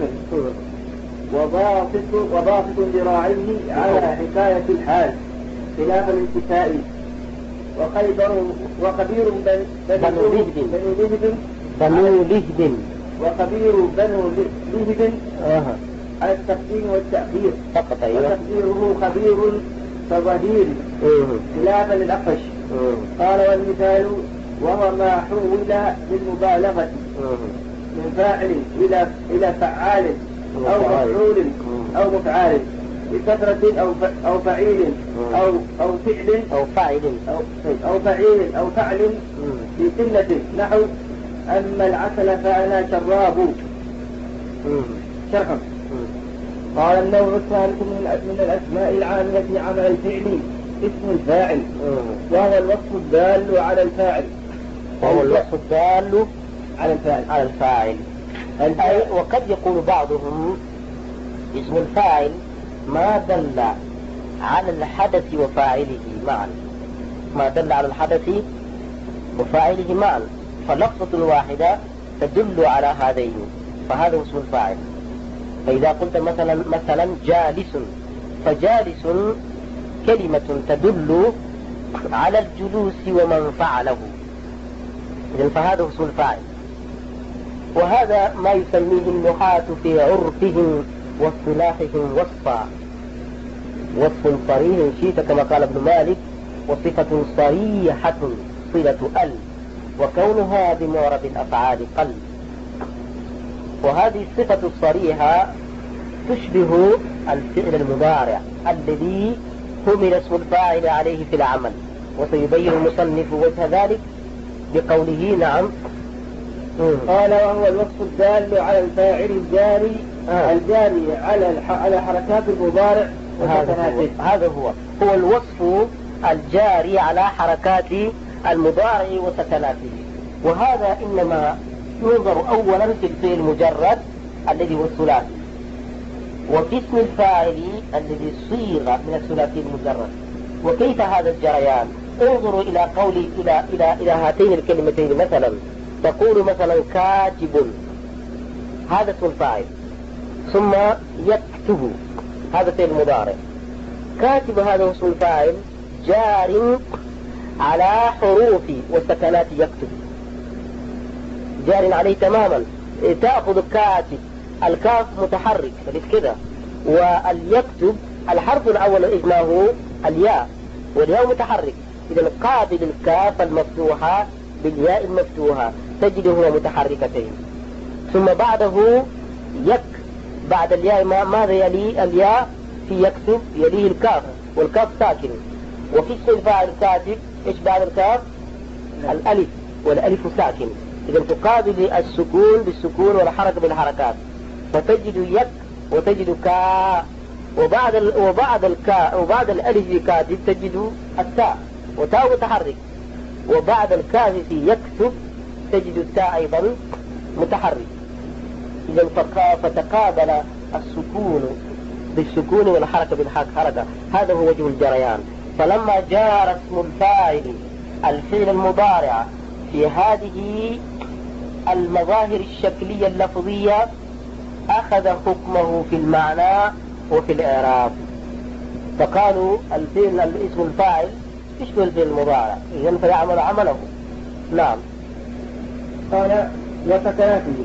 وضابط وضابط ذراعيه على حكاية الحال خلاف الانتفاء. وخيبر وخبير بنو لهب بنو لهب وخبير بنو لهب آه. على التقديم والتأخير فقط. أيوة. وتقديره خبير كظهير خلافا للأقفش. قال والمثال وهو ما حول بالمبالغة من فاعل إلى إلى فعال أو مفعول أو مفعال بكثرة أو أو فعيل أو أو فعل أو فاعل أو أو فعيل أو فعل في قلة، نحو أما العسل فأنا شراب شرحا. قال النوع الثالث من الأسماء العاملة عمل الفعل اسم الفاعل، وهو الوصف الدال على الفاعل. وهو الوصف الدال على الفاعل على الفاعل. أي وقد يقول بعضهم اسم الفاعل ما دل على الحدث وفاعله معا، ما دل على الحدث وفاعله معا، فلفظة واحدة تدل على هذين، فهذا اسم الفاعل. فإذا قلت مثلا مثلا جالس، فجالس كلمة تدل على الجلوس ومن فعله، إذن فهذا اسم الفاعل. وهذا ما يسميه النحاة في عرفهم واصطلاحهم وصفا، وصف صريح شيت كما قال ابن مالك، وصفة صريحة صلة ال، وكونها بمعرب الأفعال قل. وهذه الصفة الصريحة تشبه الفعل المضارع الذي حمل اسم الفاعل عليه في العمل، وسيبين المصنف وجه ذلك بقوله نعم. قال وهو الوصف الدال على الفاعل الجاري آه. الجاري على على حركات المضارع وسكناته. هذا هو هو الوصف الجاري على حركات المضارع وسكناته. وهذا إنما ينظر أولا في الفعل المجرد الذي هو الثلاثي، وفي اسم الفاعل الذي صيغ من الثلاثي المجرد. وكيف هذا الجريان؟ انظروا إلى قولي إلى إلى إلى هاتين الكلمتين. مثلا تقول مثلا كاتب، هذا اسم الفاعل، ثم يكتب، هذا فعل مضارع. كاتب هذا اسم الفاعل جار على حروف وسكنات يكتب، جار عليه تماما. تأخذ كاتب، الكاف متحرك كذا، واليكتب الحرف الأول ما هو الياء، والياء متحرك، إذا قابل الكاف المفتوحة بالياء المفتوحة تجده متحركتين. ثم بعده يك، بعد الياء ماذا يلي الياء؟ في يكتب يليه الكاف، والكاف ساكن. وفي اسم الفاعل كاتب ايش بعد الكاف؟ الألف، والألف ساكن، إذا تقابل السكون بالسكون والحركة بالحركات، فتجد يك وتجد كا، وبعد ال... وبعد الكاء وبعد الألف في كاتب تجد التاء، وتاء متحرك، وبعد الكاف في يكتب تجد التاء أيضا متحرك. إذا فتقابل السكون بالسكون والحركة بالحركة، هذا هو وجه الجريان. فلما جار اسم الفاعل الفعل المضارع في هذه المظاهر الشكلية اللفظية أخذ حكمه في المعنى وفي الإعراب، فقالوا الفعل الاسم الفاعل يشبه الفعل المضارع، إذن فيعمل عمله. نعم. قال وسكناته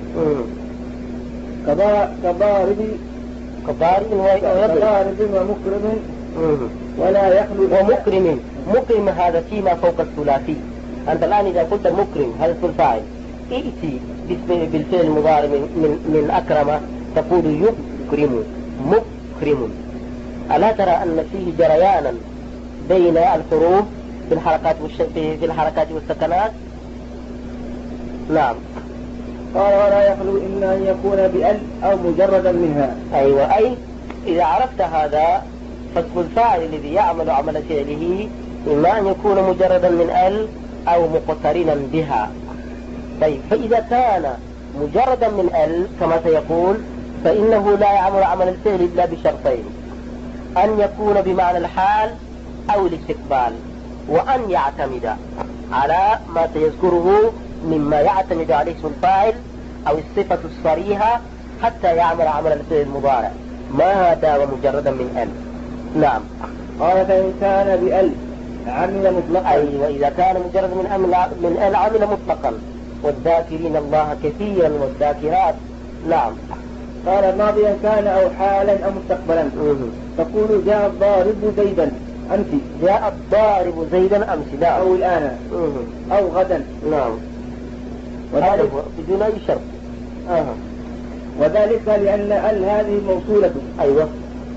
كضارب كضارب ومكرم ولا يخلو. ومكرم، مكرم هذا فيما فوق الثلاثي. أنت الآن إذا قلت مكرم هذا اسم الفاعل، ائتي بالفعل المضارع من, من, من أكرم تقول يكرم، مكرم. ألا ترى أن فيه جريانا بين الحروف في الحركات في الحركات والسكنات؟ نعم. قال ولا يخلو إلا أن يكون بأل أو مجردا منها. أيوة، أي إذا عرفت هذا فاسم الفاعل الذي يعمل عمل فعله إما أن يكون مجردا من أل أو مقترنا بها. طيب، فإذا كان مجردا من ال كما سيقول فإنه لا يعمل عمل الفعل إلا بشرطين: أن يكون بمعنى الحال أو الاستقبال، وأن يعتمد على ما سيذكره مما يعتمد عليه اسم الفاعل أو الصفة الصريحة حتى يعمل عمل الفعل المضارع ما دام مجردا من ال. نعم. قال فإن كان بأل عمل مطلقا. أي، وإذا كان مجرد من أمل من ال عمل مطلقا، والذاكرين الله كثيرا والذاكرات. نعم. قال ماضيا كان أو حالا أو مستقبلا. تقول جاء الضارب زيدا أمس جاء الضارب زيدا أمس. نعم. أو الآن مم. أو غدا. نعم. وذلك بدون أي شرط. آه. وذلك لأن ال هذه موصولة. أيوة.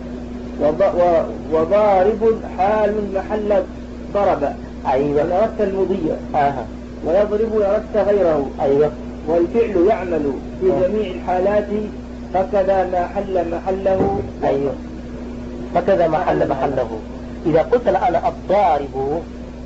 وضارب حال محل ضرب. أيوة. إن أردت المضي. آه. ويضرب إن أردت غيره. أيوة. والفعل يعمل في جميع الحالات فكذا ما حل محله. أيوة. فكذا ما حل محله. إذا قلت الآن الضارب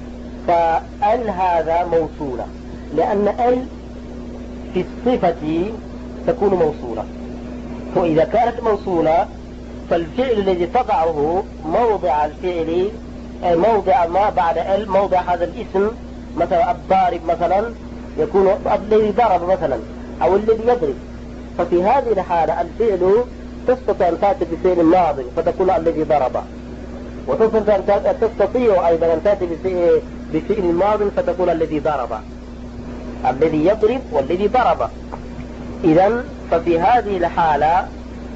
فال هذا موصولة، لأن ال في الصفة تكون موصولة، وإذا كانت موصولة فالفعل الذي تضعه موضع الفعل موضع ما بعد ال موضع هذا الاسم، مثلا الضارب مثلا يكون الذي ضرب مثلا أو الذي يضرب. ففي هذه الحالة الفعل تستطيع أن تأتي بفعل ماضي فتكون الذي ضرب، وتستطيع أن تستطيع أيضا أن تأتي بفعل ماضي فتكون الذي ضرب، الذي يضرب والذي ضرب. إذن ففي هذه الحالة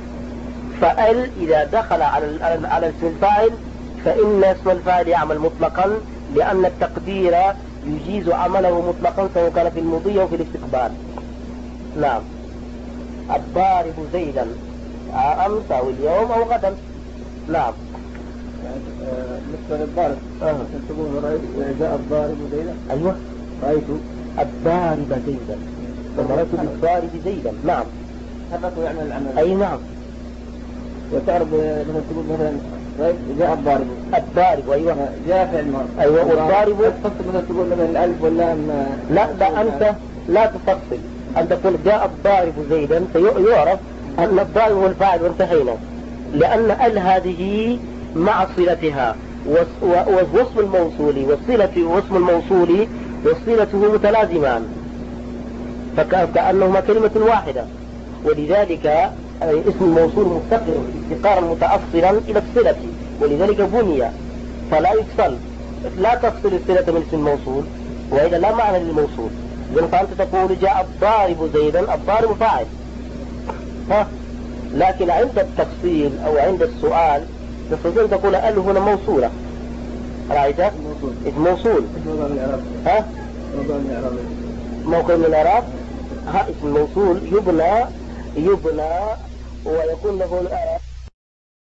فال إذا دخل على على اسم الفاعل فإن اسم الفاعل يعمل مطلقا، لأن التقدير يجيز عمله مطلقا سواء كان في المضي أو في الاستقبال. نعم. الضارب زيدا أمس أو اليوم أو غدا. نعم. بالنسبة للضارب تقول رأيت جاء الضارب زيدا. أيوة. رأيت الضارب زيدا، فمرت بالضارب زيدا. نعم. هذا يعمل العمل. أي نعم. وتعرض مثلا تقول مثلا رأيت جاء الضارب. الضارب أيوة. جاء فعل ماضي. أيوة. والضارب تفصل مثلا تقول مثلا الألف واللام. لا لا أنت لا تفصل، أن تقول جاء الضارب زيدا فيعرف أن الضارب هو الفاعل وانتهينا، لأن ال هذه مع صلتها ووصف الموصول والصلة واسم الموصول وصلته متلازمان فكأنهما كلمة واحدة، ولذلك اسم الموصول مفتقر افتقارا متأصلا إلى الصلة، ولذلك بني فلا يفصل، لا تفصل الصلة من اسم الموصول وإذا لا معنى للموصول. فأنت تقول جاء الضارب زيدا، الضارب فاعل، ها؟ لكن عند التفصيل أو عند السؤال تستطيع أن تقول ال هنا موصولة. رأيت؟ اسم موصول. ها؟ موقع من الإعراب. ها اسم الموصول يبنى يبنى ويكون له الإعراب.